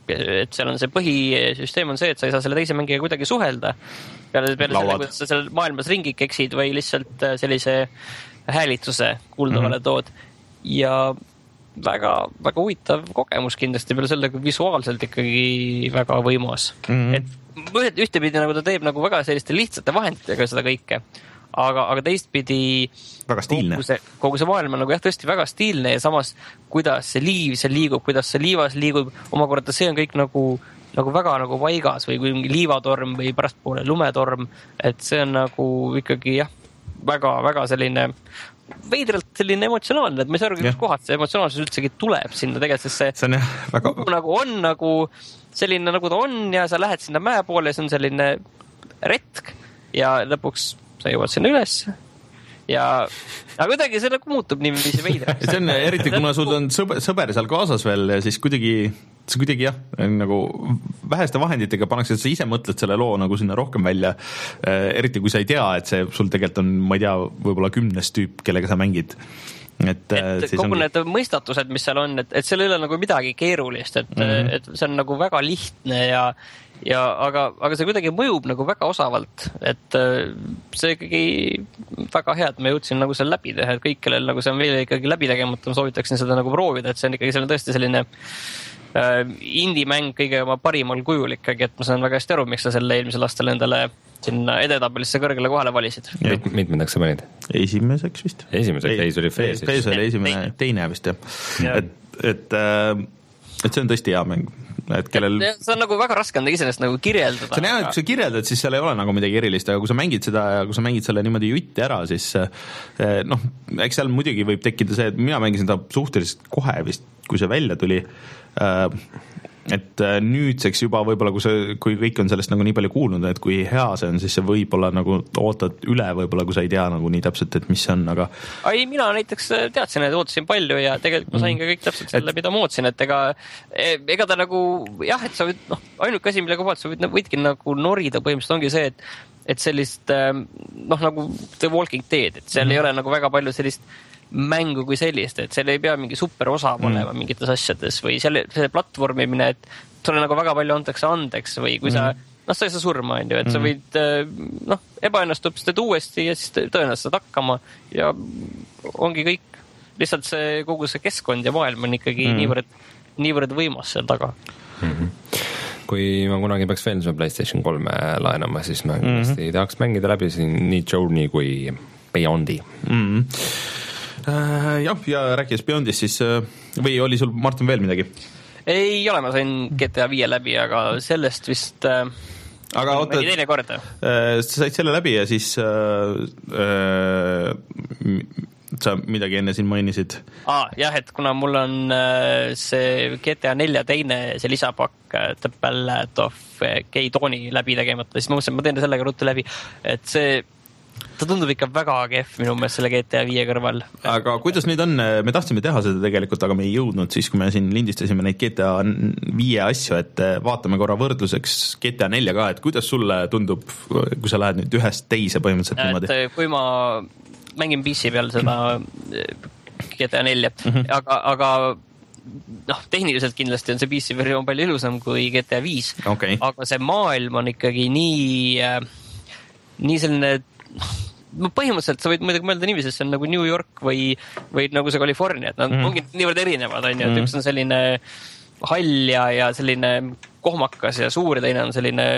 et seal on see põhisüsteem on see, et sa ei saa selle teise mängiga kuidagi suhelda. Peale, peale selle, kuidas sa seal maailmas ringi keksid või lihtsalt sellise häälituse kuuldavale mm-hmm. tood. Ja väga, väga huvitav kogemus kindlasti peale selle visuaalselt ikkagi väga võimas. Mm-hmm. Et ühtepidi nagu ta teeb nagu väga selliste lihtsate vahenditega seda kõike, aga, aga teistpidi väga stiilne. Kogu see, kogu see maailm on nagu jah tõesti väga stiilne ja samas kuidas see liiv see liigub, kuidas see liivas liigub, omakorda see on kõik nagu, nagu väga nagu vaigas või kui mingi liivatorm või pärastpoole lumetorm, et see on nagu ikkagi jah, väga, väga selline veidralt selline emotsionaalne, et ma ei saa aru, kus kohad see emotsionaalsus üldsegi tuleb sinna tegelikult, sest see, see on jah, väga... nagu on nagu selline nagu ta on ja sa lähed sinna mäe poole ja see on selline retk ja lõpuks sa jõuad sinna üles ja aga kuidagi see nagu muutub niiviisi veidraks. See on eriti, kuna sul on sõber, sõber seal kaasas veel ja siis kuidagi see kuidagi jah, nagu väheste vahenditega pannakse, et sa ise mõtled selle loo nagu sinna rohkem välja, eriti kui sa ei tea, et see sul tegelikult on, ma ei tea, võib-olla kümnes tüüp, kellega sa mängid. Et, et kogu ongi... need mõistatused, mis seal on, et, et seal ei ole nagu midagi keerulist, et, mm-hmm. et see on nagu väga lihtne ja, ja aga, aga see kuidagi mõjub nagu väga osavalt, et see ikkagi väga hea, et ma jõudsin nagu seal läbi teha, et kõik, kellel nagu see on veel ikkagi läbi tegemata, ma soovitaksin seda nagu proovida, et see on ikkagi see on tõesti selline äh, indie-mäng kõige oma parimal kujul ikkagi, et ma saan väga hästi aru, miks sa selle eelmisel aastal endale sinna edetabelisse kõrgele kohale valisid. Mit, mitmendaks sa panid? Esimeseks vist. Esimeseks, ei, see oli Fees. Fees oli esimene, teine vist jah. Ja. Et, et, et see on tõesti hea mäng. Et kellel... See on nagu väga raske on iseenesest nagu kirjeldada. See on hea, et kui sa kirjeldad, siis seal ei ole nagu midagi erilist, aga kui sa mängid seda ja kui sa mängid selle niimoodi jutti ära, siis noh, eks seal muidugi võib tekkida see, et mina mängisin ta suhteliselt kohe vist, kui see välja tuli, et nüüdseks juba võib-olla, kui, see, kui kõik on sellest nagu nii palju kuulnud, et kui hea see on, siis see võib-olla nagu ootad üle võib-olla, kui sa ei tea nagu nii täpselt, et mis see on, aga... Ai, mina näiteks teadsin, et ootasin palju ja tegelikult ma sain ka kõik täpselt selle, et... mida ma ootasin, et ega, ega ta nagu, jah, et sa võid, noh, ainuke asi, millega vaat, sa võid, võidki nagu norida põhimõtteliselt ongi see, et, et sellist, noh, nagu The Walking Dead, et seal mm. ei ole nagu väga palju sellist mängu kui sellist, et seal ei pea mingi super osa olema mm. mingites asjades või selle, selle platvormimine, et sulle nagu väga palju antakse andeks või kui mm. sa, noh, sa ei saa surma, on ju, et mm. sa võid, noh, ebaennastub, siis teed uuesti ja siis tõenäoliselt saad hakkama ja ongi kõik, lihtsalt see kogu see keskkond ja maailm on ikkagi mm. niivõrd, niivõrd võimas seal taga. Mm-hmm. Kui ma kunagi peaks veel PlayStation kolme laenama, siis ma kindlasti mm-hmm. tahaks mängida läbi siin nii Journey kui Beyondi. Mm-hmm. Uh, jah, ja rääkides Beyondist siis, või oli sul, Martin, veel midagi? Ei ole, ma sain G T A viie läbi, aga sellest vist äh, aga oota, teine kord. Äh, sa said selle läbi ja siis äh, äh, sa midagi enne siin mainisid. Ah, jah, et kuna mul on see G T A nelja teine, see lisapakk The Ballad of Gay Tony läbi tegemata, siis ma mõtlesin, ma teen sellega ruttu läbi, et see ta tundub ikka väga kehv minu meelest selle G T A viie kõrval. Aga kuidas nüüd on, me tahtsime teha seda tegelikult, aga me ei jõudnud siis, kui me siin lindistasime neid G T A viie asju, et vaatame korra võrdluseks G T A nelja ka, et kuidas sulle tundub, kui sa lähed nüüd ühest teise põhimõtteliselt niimoodi? Et kui ma mängin P C peal seda G T A nelja, mm-hmm. aga, aga noh, tehniliselt kindlasti on see P C versioon palju ilusam kui G T A viis, okay. Aga see maailm on ikkagi nii, nii selline no põhimõtteliselt sa võid muidugi mõelda niiviisi, see on nagu New York või, või nagu see California, et nad mm. ongi niivõrd erinevad, on ju, et mm. üks on selline hall ja, ja selline kohmakas ja suur ja teine on selline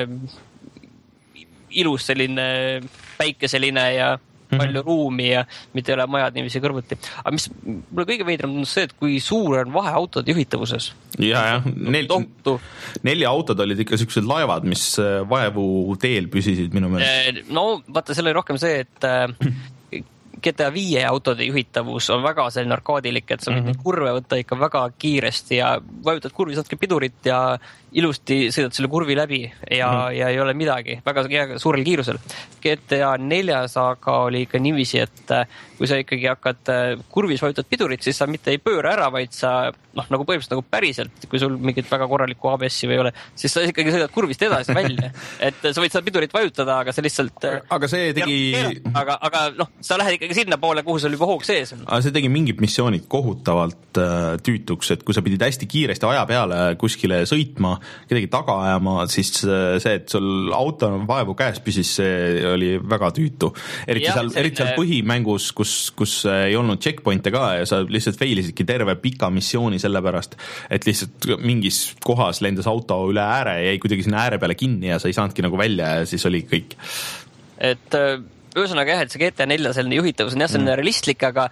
ilus, selline päikeseline ja palju ruumi ja mitte ei ole majad niiviisi kõrvuti. Aga mis mulle kõige veidram on see, et kui suur on vahe autode juhitavuses. Ja, jah, Nel, nelja autod olid ikka sellised laevad, mis vaevu teel püsisid minu meelest. No vaata, selle rohkem see, et G T A viie autode juhitavus on väga selline arkaadilik, et sa võid mm-hmm. kurve võtta ikka väga kiiresti ja vajutad kurvi, saadki pidurit ja ilusti sõidad selle kurvi läbi ja, mm-hmm. ja ei ole midagi, väga suurel kiirusel. G T A neljas aga oli ikka niiviisi, et kui sa ikkagi hakkad kurvis vajutad pidurit, siis sa mitte ei pööra ära, vaid sa noh, nagu põhimõtteliselt nagu päriselt, kui sul mingit väga korralikku A B S-i või ei ole, siis sa ikkagi sõidad kurvist edasi välja. Et sa võid seda pidurit vajutada, aga sa lihtsalt aga see tegi aga, aga noh, sa lähed ikkagi sinna poole, kuhu sul juba hoog sees on. Aga see tegi mingid missioonid kohutavalt äh, tüütuks, et kui sa pidid hästi kiiresti aja peale kuskile sõitma, kedagi taga ajama, siis see, et sul auto vaevu käes püsis, see oli väga tüütu. Eriti ja, seal, eriti seal põhimängus, kus, kus ei olnud checkpointe ka ja sa lihtsalt failisidki terve pika missiooni sellepärast, et lihtsalt mingis kohas lendas auto üle ääre ja jäi kuidagi sinna ääre peale kinni ja sa ei saanudki nagu välja ja siis oli kõik. Et ühesõnaga jah, et see G T A nelja selline juhitavus on jah, selline mm. realistlik, aga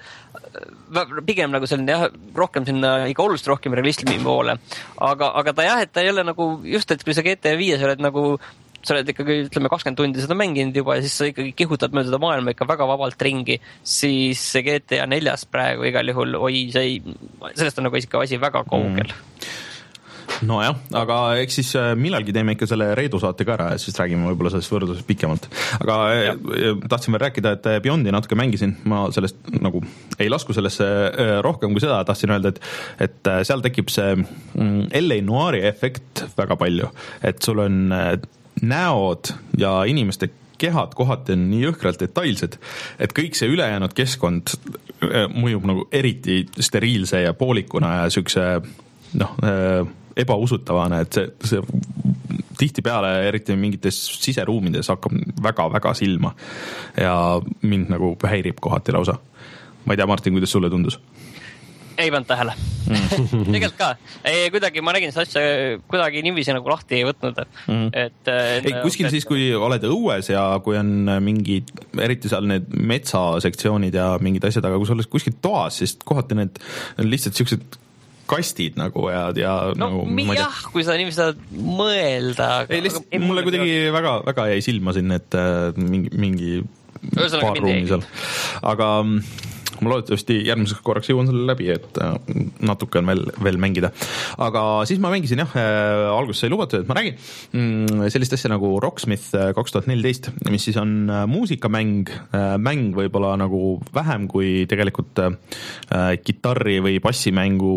pigem nagu selline jah, rohkem sinna ikka oluliselt rohkem realismi poole. Aga, aga ta jah, et ta ei ole nagu just, et kui sa G T A viies oled nagu sa oled ikkagi, ütleme, kakskümmend tundi seda mänginud juba ja siis sa ikkagi kihutad mööda seda maailma ikka väga vabalt ringi, siis see G T A neljas praegu igal juhul, oi, see ei, sellest on nagu ikka asi väga kaugel. Mm. No jah, aga eks siis millalgi teeme ikka selle Reidu saate ka ära ja siis räägime võib-olla sellest võrdlusest pikemalt. Aga ja. tahtsin veel rääkida, et Beyondi natuke mängisin, ma sellest nagu ei lasku sellesse rohkem kui seda, tahtsin öelda, et, et seal tekib see L A Noiri efekt väga palju, et sul on näod ja inimeste kehad kohati on nii jõhkralt detailsed, et kõik see ülejäänud keskkond mõjub nagu eriti steriilse ja poolikuna ja sükse noh, ebausutavane, et see, see tihtipeale eriti mingites siseruumides hakkab väga-väga silma ja mind nagu häirib kohati lausa. Ma ei tea, Martin, kuidas sulle tundus? Ei pannud tähele. Mm. Tegelikult ka. Ei, kuidagi, ma nägin seda asja kuidagi niiviisi nagu lahti ei võtnud. Mm. Et, ei, kuskil et... siis, kui oled õues ja kui on mingid, eriti seal need metsasektsioonid ja mingid asjad, aga kui sa oled kuskil toas, siis kohati need on lihtsalt siuksed kastid nagu ja, ja no, nagu, mi, jah, kui sa niiviisi saad mõelda. Ei, lihtsalt aga, mulle kuidagi väga, väga jäi silma siin, et mingi, mingi paar ruumi seal. Aga ma loodetavasti järgmiseks korraks jõuan selle läbi, et natuke on veel, veel mängida. Aga siis ma mängisin jah, alguses sai lubatud, et ma räägin sellist asja nagu Rocksmith kaks tuhat neliteist, mis siis on muusikamäng, mäng võib-olla nagu vähem kui tegelikult kitarri või bassimängu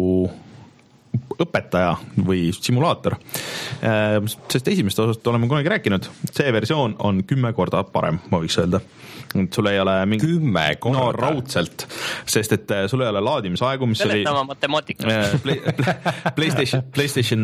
õpetaja või simulaator. Sest esimest osast oleme kunagi rääkinud, see versioon on kümme korda parem, ma võiks öelda. Sul ei ole mingi kümme korda no, raudselt, sest et sul ei ole laadimisaegu, mis oli PlayStation, PlayStation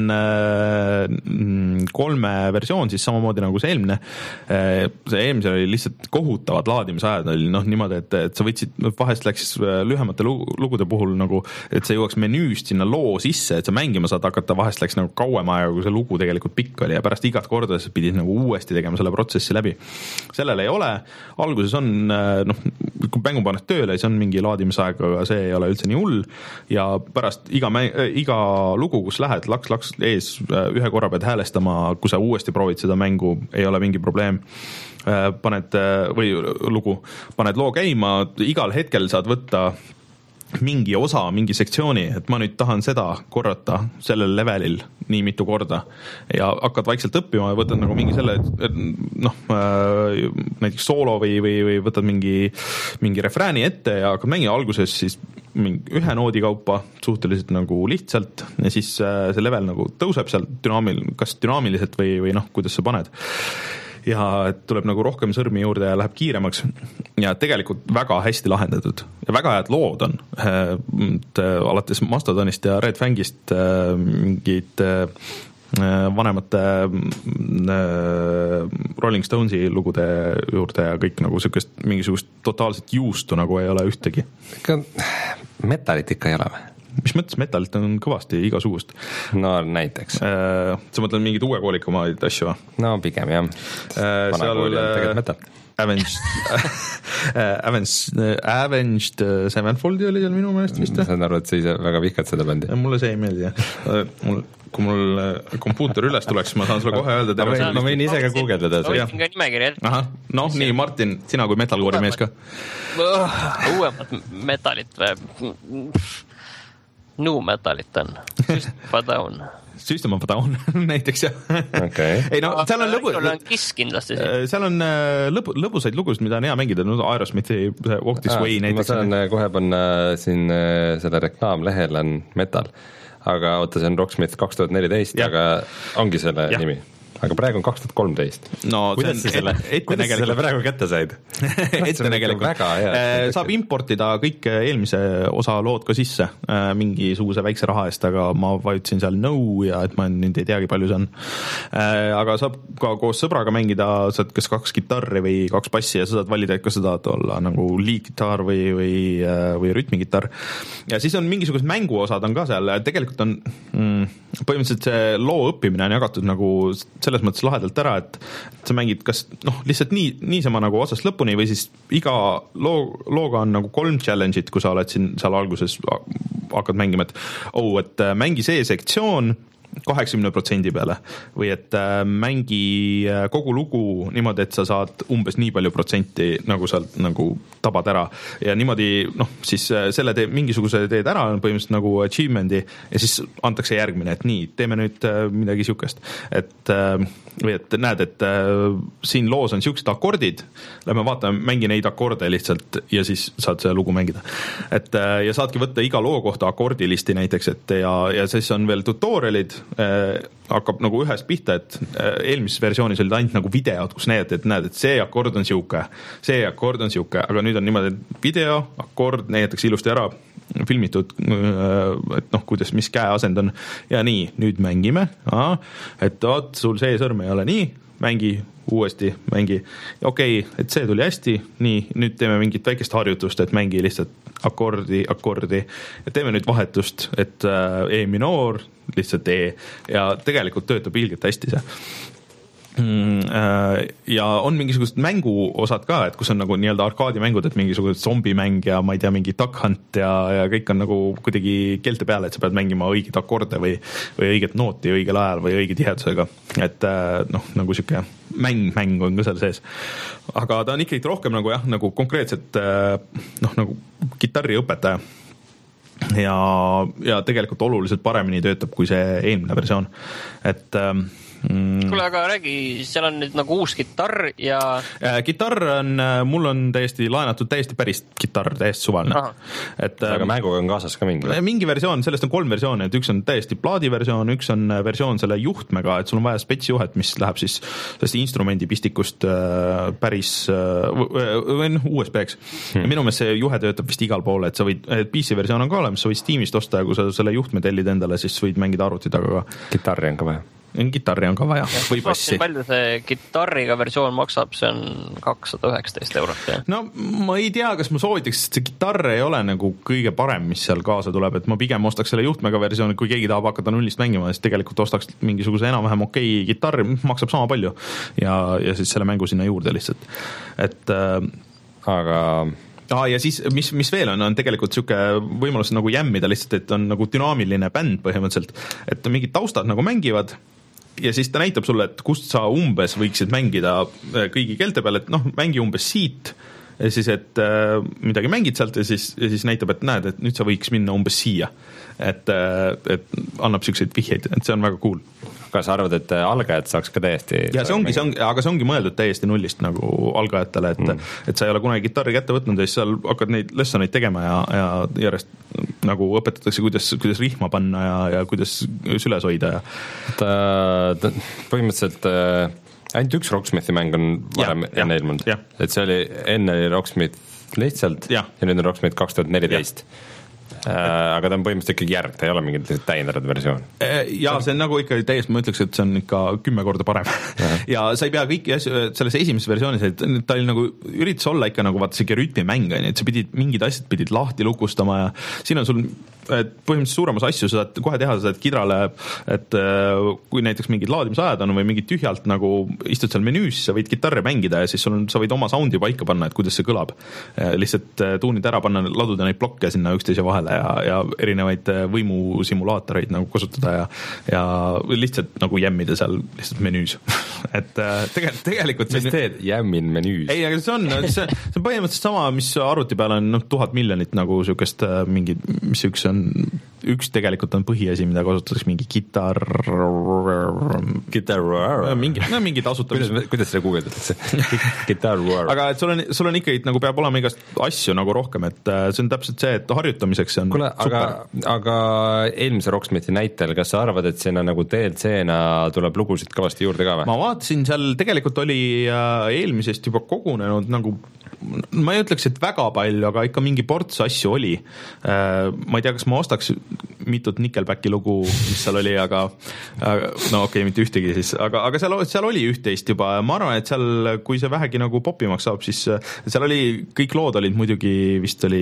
kolme versioon, siis samamoodi nagu see eelmine. See eelmise oli lihtsalt kohutavad laadimisajad, oli noh niimoodi, et, et sa võtsid, vahest läks lühemate lugude puhul nagu, et sa jõuaks menüüst sinna loo sisse, et sa mängima saad hakata, vahest läks nagu kauem aega, kui see lugu tegelikult pikk oli ja pärast igat korda sa pidid nagu uuesti tegema selle protsessi läbi. Sellel ei ole, alguses on noh, kui mängu paned tööle, siis on mingi laadimisaeg, aga see ei ole üldse nii hull ja pärast iga, iga lugu, kus lähed laks-laks ees, ühe korra pead häälestama, kui sa uuesti proovid seda mängu, ei ole mingi probleem. Paned, või lugu, paned loo käima, igal hetkel saad võtta mingi osa, mingi sektsiooni, et ma nüüd tahan seda korrata sellel levelil nii mitu korda ja hakkad vaikselt õppima ja võtad nagu mingi selle, noh, näiteks soolo või, või, või võtad mingi, mingi refrääni ette ja hakkad mängima alguses siis mingi ühe noodi kaupa suhteliselt nagu lihtsalt ja siis see level nagu tõuseb seal dünaamil, kas dünaamiliselt või, või noh, kuidas sa paned. Ja tuleb nagu rohkem sõrmi juurde ja läheb kiiremaks ja tegelikult väga hästi lahendatud ja väga head lood on alates Mastodonist ja Red Fangist mingid vanemate Rolling Stonesi lugude juurde ja kõik nagu sükest, mingisugust totaalset juustu nagu ei ole ühtegi. Ikka metalit ikka ei ole või? Mis mõttes metalit on kõvasti igasugust? No näiteks. Sa mõtled mingid uue koolikumaid asju? No pigem jah. Vana kooli on tegelikult metal. Avenged, Avenged, Avenged Sevenfoldi oli seal minu meelest vist. Ma saan aru, et sa ise väga vihkad seda bändi. Mulle see ei meeldi. Mul, kui mul kompuuter üles tuleks, ma saan sulle kohe öelda. Ma võin, ma võin ise ka guugeldada. Ma võin ka nimekiri ette. Aha, noh nii, Martin, sina kui metalkoori mees ka. Uuemad metalit või... New metalit on. System of a Down. System of a Down näiteks jah. Okay. Ei no, seal on lõbu... on Kiss kindlasti. Seal on lõbu, lõbusaid lugusid, mida on hea mängida. No, Aerosmithi Walk This Way näiteks. Ma saan kohe panna siin selle reklaamlehel on metal. Aga oota, see on Rocksmith kaks tuhat neliteist, aga ongi selle ja. Nimi. Aga praegu on kaks tuhat kolmteist. No, kuidas sa selle, selle praegu kätte said? Ettenägelikult. Saab importida kõik eelmise osa lood ka sisse mingisuguse väikse raha eest, aga ma vajutasin seal no ja et ma nüüd ei teagi palju see on. Aga saab ka koos sõbraga mängida, saad kas kaks gitarri või kaks bassi ja sa saad valida, et kas sa tahad olla nagu lead-gitarr või, või, või rütmigitarr. Ja siis on mingisugused mänguosad on ka seal. Tegelikult on mm, põhimõtteliselt see loo õppimine on jagatud nagu selles mõttes lahedalt ära, et sa mängid kas noh, lihtsalt nii, niisama nagu otsast lõpuni või siis iga loo, looga on nagu kolm challenge'it, kui sa oled siin seal alguses hakkad mängima, et oh, et mängi see sektsioon kaheksakümne protsendi peale või et mängi kogu lugu niimoodi, et sa saad umbes nii palju protsenti nagu sealt nagu tabad ära ja niimoodi, noh, siis selle tee, mingisuguse teed ära on põhimõtteliselt nagu achievement'i ja siis antakse järgmine, et nii, teeme nüüd midagi siukest, et või et näed, et siin loos on siuksed akordid, lähme vaatame, mängi neid akorde lihtsalt ja siis saad see lugu mängida. Et ja saadki võtta iga loo kohta akordilisti näiteks, et ja, ja siis on veel tutorialid, Äh, hakkab nagu ühest pihta, et äh, eelmises versioonis olid ainult nagu videod, kus näed, et näed, et see akord on siuke, see akord on siuke, aga nüüd on niimoodi, et video, akord näidatakse ilusti ära, filmitud, äh, et noh, kuidas, mis käeasend on ja nii, nüüd mängime, aha, et oot, sul see sõrm ei ole nii, mängi uuesti, mängi, okei, okay, et see tuli hästi, nii, nüüd teeme mingit väikest harjutust, et mängi lihtsalt akordi, akordi ja teeme nüüd vahetust, et E minoor, lihtsalt E ja tegelikult töötab ilgelt hästi see. Ja on mingisugused mänguosad ka, et kus on nagu nii-öelda arkaadimängud, et mingisugused zombimäng ja ma ei tea, mingi duck hunt ja, ja kõik on nagu kuidagi keelte peale, et sa pead mängima õigeid akorde või, või õiget nooti õigel ajal või õige tihedusega, et noh, nagu siuke mäng, mäng on ka seal sees. Aga ta on ikkagi rohkem nagu jah, nagu konkreetselt noh, nagu kitarriõpetaja ja, ja tegelikult oluliselt paremini töötab kui see eelmine versioon, et Mm. Kuule, aga räägi, seal on nüüd nagu uus gitarr ja... Äh, gitarr on, mul on täiesti laenatud täiesti päris gitarr, täiesti suvaline. Et, aga ähm, mänguga on kaasas ka mingi? Mingi versioon, sellest on kolm versiooni, et üks on täiesti plaadiversioon, üks on versioon selle juhtmega, et sul on vaja spetsjuhet, mis läheb siis sellest instrumendipistikust äh, päris äh, või noh, U S B-ks. Hmm. Minu meelest see juhe töötab vist igal pool, et sa võid, P C versioon on ka olemas, sa võid Steamist osta ja kui sa selle juhtme tellid endale, siis võid mängida arvuti taga ka. Gitarri on ka vaja? Gitarri on ka vaja või bassi. Palju see gitarriga versioon maksab, see on kakssada üheksateist eurot. Ja? No ma ei tea, kas ma soovitaks, et see gitarr ei ole nagu kõige parem, mis seal kaasa tuleb, et ma pigem ostaks selle juhtmega versiooni, kui keegi tahab hakata nullist mängima, siis tegelikult ostaks mingisuguse enam-vähem okei gitarri, maksab sama palju ja, ja siis selle mängu sinna juurde lihtsalt. Et äh, aga Ah, ja siis, mis, mis veel on, on tegelikult siuke võimalus nagu jämmida lihtsalt, et on nagu dünaamiline bänd põhimõtteliselt, et mingid taustad nagu mängivad ja siis ta näitab sulle, et kust sa umbes võiksid mängida kõigi keelte peal, et noh, mängi umbes siit ja siis, et äh, midagi mängid sealt ja siis, ja siis näitab, et näed, et nüüd sa võiks minna umbes siia. Et, et annab siukseid vihjeid, et see on väga cool. Kas sa arvad, et algajad saaks ka täiesti ja see ongi, see ongi, aga see ongi mõeldud täiesti nullist nagu algajatele, et mm. et sa ei ole kunagi kitarri kätte võtnud ja siis seal hakkad neid lessoneid tegema ja, ja järjest nagu õpetatakse, kuidas, kuidas rihma panna ja, ja kuidas süles hoida ja ta, ta põhimõtteliselt ainult üks Rocksmithi mäng on varem ja, enne ilmunud, et see oli enne Rocksmith lihtsalt ja, ja nüüd on Rocksmith kaks tuhat neliteist aga ta on põhimõtteliselt ikkagi järg, ta ei ole mingit täiendatud versioon. Ja see on nagu ikka täiesti, ma ütleks, et see on ikka kümme korda parem. ja sa ei pea kõiki asju, selles esimeses versioonis, et ta oli nagu, üritas olla ikka nagu vaata see rütmimäng, et sa pidid, mingid asjad pidid lahti lukustama ja siin on sul põhimõtteliselt suuremas asju, sa saad kohe teha, sa saad kidrale, et kui näiteks mingid laadimisajad on või mingid tühjalt nagu istud seal menüüs, sa võid kitarri mängida ja siis sul on, sa võid oma soundi paika panna, et kuidas see kõlab. Lihtsalt tuunid ära panna, laduda neid blokke sinna üksteise vahele ja, ja erinevaid võimusimulaatoreid nagu kasutada ja, ja lihtsalt nagu jämmida seal lihtsalt menüüs. et tegelikult, tegelikult mis teed? Jämmin menüüs? Ei, aga see on, see, see on põhimõtteliselt sama, mis arvuti peal on noh, tuhat miljonit nagu siukest mingi, mis üks on üks tegelikult on põhiasi, mida kasutatakse mingi kitar kitar mingi, no mingi tasuta kuidas, kuidas seda guugeldatakse? Kitar aga et sul on, sul on ikkagi nagu peab olema igast asju nagu rohkem, et see on täpselt see, et harjutamiseks on Kule, aga, aga eelmise Rocksmithi näitel, kas sa arvad, et sinna nagu D L C-na tuleb lugusid kõvasti juurde ka või? Ma vaatasin, seal tegelikult oli eelmisest juba kogunenud nagu ma ei ütleks, et väga palju, aga ikka mingi ports asju oli. Ma ei tea, kas ma ostaks mitut Nickelbacki lugu, mis seal oli, aga no okei, okay, mitte ühtegi siis, aga, aga seal, seal oli üht-teist juba. Ma arvan, et seal, kui see vähegi nagu popimaks saab, siis seal oli, kõik lood olid muidugi, vist oli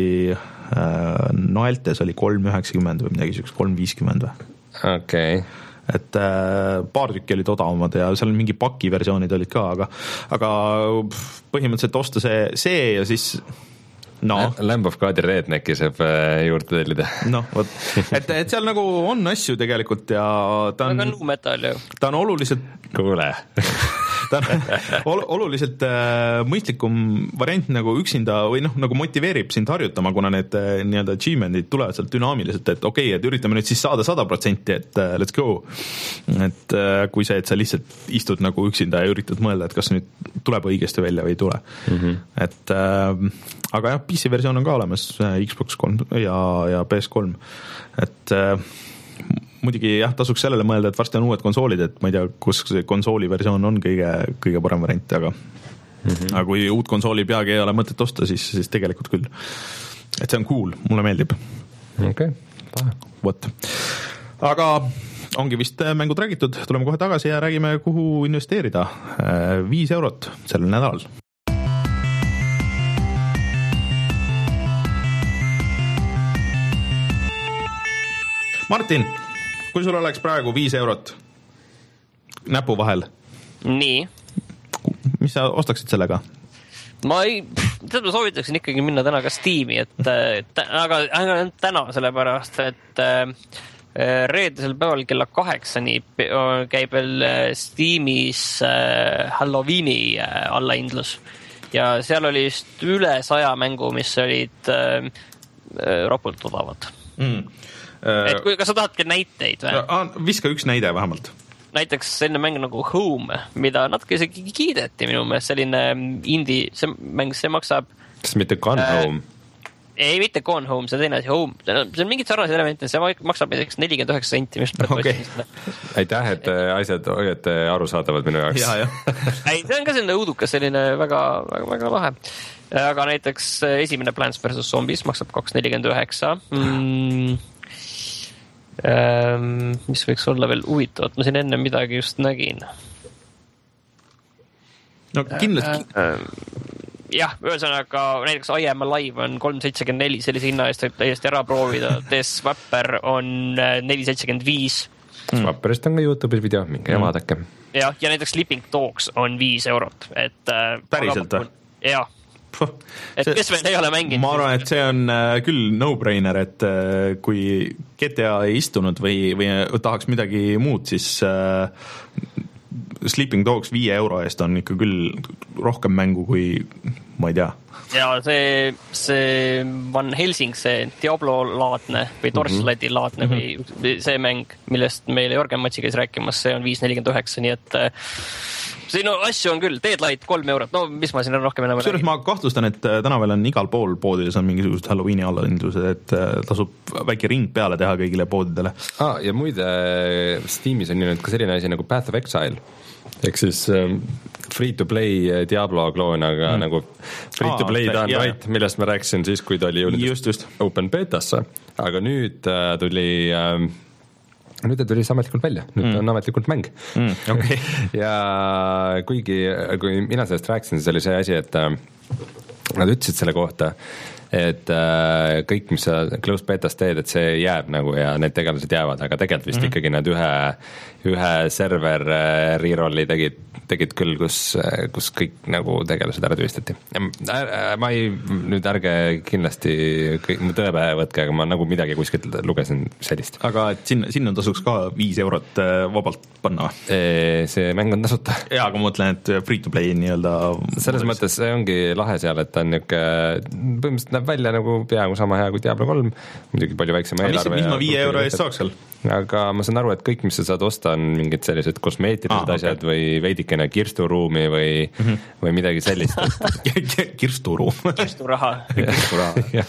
Noeltes oli kolm üheksakümmend või midagi selleks, kolm viiskümmend või? Okei okay. et äh, paar tükki olid odavamad ja seal mingi paki versioonid olid ka, aga aga põhimõtteliselt osta see, see ja siis no. Lamb of Godi Rednecki saab juurde tellida. noh, vot, et, et seal nagu on asju tegelikult ja ta on aga nu metal ju. Ta on oluliselt kuule ta on oluliselt äh, mõistlikum variant nagu üksinda või noh, nagu motiveerib sind harjutama, kuna need äh, nii-öelda achievement'id tulevad sealt dünaamiliselt, et okei okay,, et üritame nüüd siis saada sada protsenti, et äh, let's go. Et äh, kui see, et sa lihtsalt istud nagu üksinda ja üritad mõelda, et kas nüüd tuleb õigesti välja või ei tule. Mm-hmm. Et äh, aga jah, P C versioon on ka olemas, Xbox kolm ja, ja P S kolm. Et äh, muidugi jah, tasuks sellele mõelda, et varsti on uued konsoolid, et ma ei tea, kus see konsooli versioon on kõige, kõige parem variant, aga mm-hmm. aga kui uut konsooli peagi ei ole mõtet osta, siis, siis tegelikult küll. Et see on cool, mulle meeldib. Okei, okay. Vot. Aga ongi vist mängud räägitud, tuleme kohe tagasi ja räägime, kuhu investeerida. Viis eurot sellel nädalal. Martin, kui sul oleks praegu viis eurot näpu vahel, nii, mis sa ostaksid sellega? Ma ei, tead, ma soovitaksin ikkagi minna täna ka Steam'i, et tä, aga, aga täna sellepärast, et äh, reedesel päeval kella kaheksani käib veel Steam'is äh, Halloweeni äh, allahindlus ja seal oli just üle saja mängu, mis olid äh, ropult odavad. Mm. Et kui, kas sa tahadki näiteid või? Viska üks näide vähemalt. Näiteks selline mäng nagu Home, mida natuke isegi kiideti minu meelest, selline indie, see mäng, see maksab kas mitte Gone äh, Home? Ei, mitte Gone Home, see teine asi Home. See on mingid sarnased elementi, see maksab näiteks nelikümmend üheksa senti, mis okay. Aitäh, et asjad hoiate arusaadavad minu jaoks. Ja, ja. Ei, see on ka selline õudukas, selline väga, väga, väga lahe. Aga näiteks esimene Plants versus Zombies maksab kaks nelikümmend üheksa. Mm. Ähm, mis võiks olla veel huvitavat, ma siin enne midagi just nägin. No kindlasti äh, äh, jah, ühesõnaga näiteks I Am Alive on kolm seitsekümmend neli, sellise hinna eest võib täiesti ära proovida. The Swapper on neli seitsekümmend viis. Swapperist on ka YouTube'is video, minge ja vaadake. Jah, ja näiteks Sleeping Dogs on viis eurot, et päriselt või? Jah. et kes veel ei ole mänginud. Ma arvan, et see on küll no-brainer, et kui G T A ei istunud või, või tahaks midagi muud, siis Sleeping Dogs viie euro eest on ikka küll rohkem mängu kui, ma ei tea. Ja see, see Van Helsing, see Diablo-laadne või Torchlighti-laadne mm-hmm. või see mäng, millest meile Jorgen Matsi käis rääkimas, see on viis nelikümmend üheksa, nii et siin on asju on küll, Deadlight kolm eurot, no mis ma siin rohkem enam räägin. Ma kahtlustan, et täna veel on igal pool poodides on mingisugused Halloweeni allahindlused, et tasub väike ring peale teha kõigile poodidele. Ah, ja muide, Steamis on nüüd ka selline asi nagu Path of Exile, ehk siis um, free-to-play Diablo kloon, aga mm. nagu free-to-play ah, done right, millest ma rääkisin siis, kui ta oli jõudnud open betasse, aga nüüd uh, tuli... Um, nüüd ta tuli ametlikult välja, nüüd mm. on ametlikult mäng mm, okay. ja kuigi, kui mina sellest rääkisin, siis oli see asi, et äh, nad ütlesid selle kohta, et äh, kõik, mis sa close betas teed, et see jääb nagu ja need tegelased jäävad, aga tegelikult vist mm-hmm. ikkagi nad ühe, ühe server äh, rerolli tegid, tegid küll, kus, kus kõik nagu tegelased ära tüvistati. Ma ei, nüüd ärge kindlasti kõik, tõepähe võtke, aga ma nagu midagi kuskilt lugesin sellist. Aga et sinna, sinna tasuks ka viis eurot vabalt panna? See mäng on tasuta. Jaa, aga ma mõtlen, et free to play nii-öelda... Selles mõttes see ongi lahe seal, et on niuke, põhimõtteliselt näeb välja nagu peaaegu sama hea kui Diablo kolm, muidugi palju väiksema eelarve. Mis ma viie euro eest saaks seal? Aga ma saan aru, et kõik, mis sa saad osta, on mingid sellised kosmeetilised ah, asjad okay. või veidikene kirsturuumi või, mm-hmm. või midagi sellist. Kirsturuum. Kirsturaha. Kirsturaha.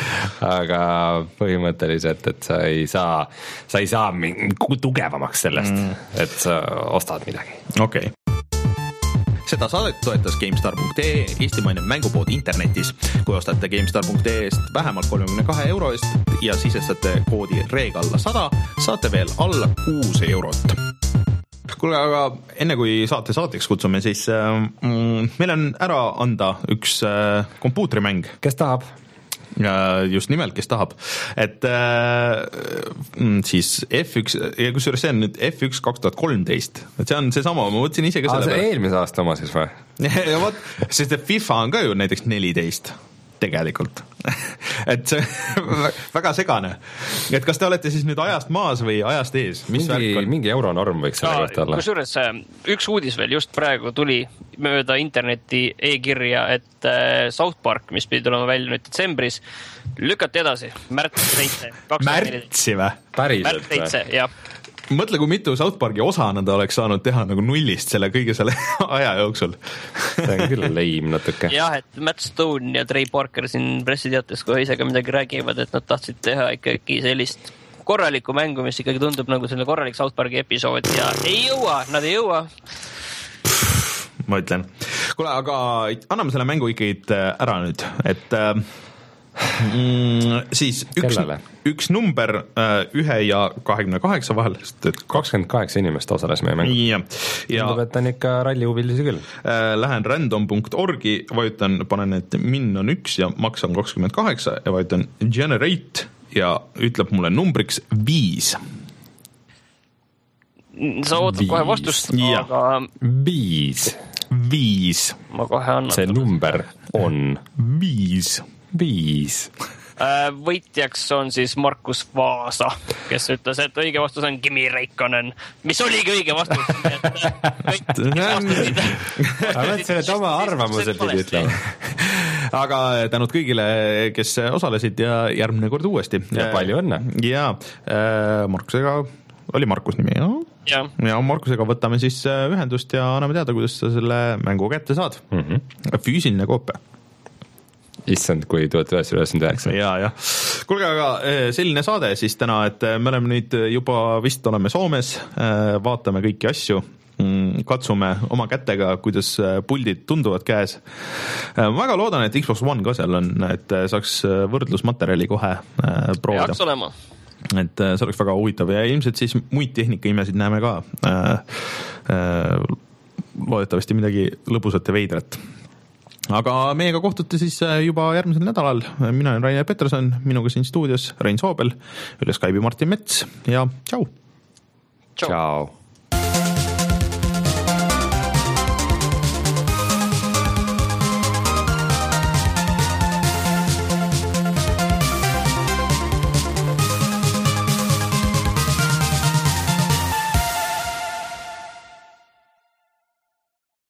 Aga põhimõtteliselt, et sa ei saa, sa ei saa tugevamaks sellest, mm. et sa ostad midagi. Okei. Okay. Seda saadet toetas GameStar punkt ee, eestimaine mängupood internetis. Kui ostate GameStar punkt ee eest vähemalt kolmekümne kahe euro eest ja sisestate koodi reeg alla sada, saate veel alla kuus eurot. Kuule, aga enne kui saate saateks kutsume, siis mm, meil on ära anda üks äh, kompuutrimäng. Kes tahab? Just nimelt, kes tahab. Et äh, siis F üks, ja kusjuures see on nüüd F üks kaks tuhat kolmteist. Et see on see sama, ma võtsin ise ka selle ah, see eelmise aasta oma siis või? Ja võt, sest FIFA on ka ju näiteks neliteist tegelikult. Et see väga segane. Et kas te olete siis nüüd ajast maas või ajast ees? Mis mingi, mingi euronorm võiks selle kohta olla. Kusjuures üks uudis veel just praegu tuli mööda interneti e-kirja, et South Park, mis pidi tulema välja nüüd detsembris, lükati edasi. Märts seitse. Märtsi või? Päriselt Märts seitse, jah. Mõtle, kui mitu South Parki osa nad oleks saanud teha nagu nullist selle kõige selle aja jooksul. See on küll leim natuke. Jah, et Matt Stone ja Trey Parker siin pressiteates kohe ise ka midagi räägivad, et nad tahtsid teha ikkagi sellist korralikku mängu, mis ikkagi tundub nagu selle korralik South Parki episood ja ei jõua, nad ei jõua. Ma ütlen. Kuule, aga anname selle mängu ikkagi ära nüüd, et... Mm, siis üks, üks number ühe ja kahekümne kaheksa vahel. kakskümmend kaheksa inimest osales meie mängu. Ja, ja tundub, et on ikka rallihuvilisi küll. Lähen random punkt orgi, vajutan, panen, et min on üks ja maks on kakskümmend kaheksa ja vajutan generate ja ütleb mulle numbriks viis. Sa ootad kohe vastust, ja. Aga... Viis. Viis. Ma kohe annan. See number on viis. Viis. Võitjaks on siis Markus Vaasa, kes ütles, et õige vastus on Kimi Reikkonen, mis oligi õige vastus. Ma mõtlesin, et oma arvamused pidi ütlema. Aga tänud kõigile, kes osalesid ja järgmine kord uuesti. Ja palju õnne. Ja Markusega oli Markus nimi, jah? Ja. ja Markusega võtame siis ühendust ja anname teada, kuidas sa selle mängu kätte saad. Mm-hmm. Füüsiline koopia. Issand, kui tuhat üheksasada üheksakümmend üheksa. Ja, ja. Kuulge, aga selline saade siis täna, et me oleme nüüd juba vist oleme Soomes, vaatame kõiki asju, katsume oma kätega, kuidas puldid tunduvad käes. Ma väga loodan, et Xbox One ka seal on, et saaks võrdlusmaterjali kohe proovida. Peaks olema. Et see oleks väga huvitav ja ilmselt siis muid tehnika imesid näeme ka. Loodetavasti midagi lõbusat ja veidrat. Aga meiega kohtute siis juba järgmisel nädalal. Mina olen Rainer Peterson, minuga siin stuudios Rein Soobel, üle Skype'i Martin Mets ja tšau! Tšau!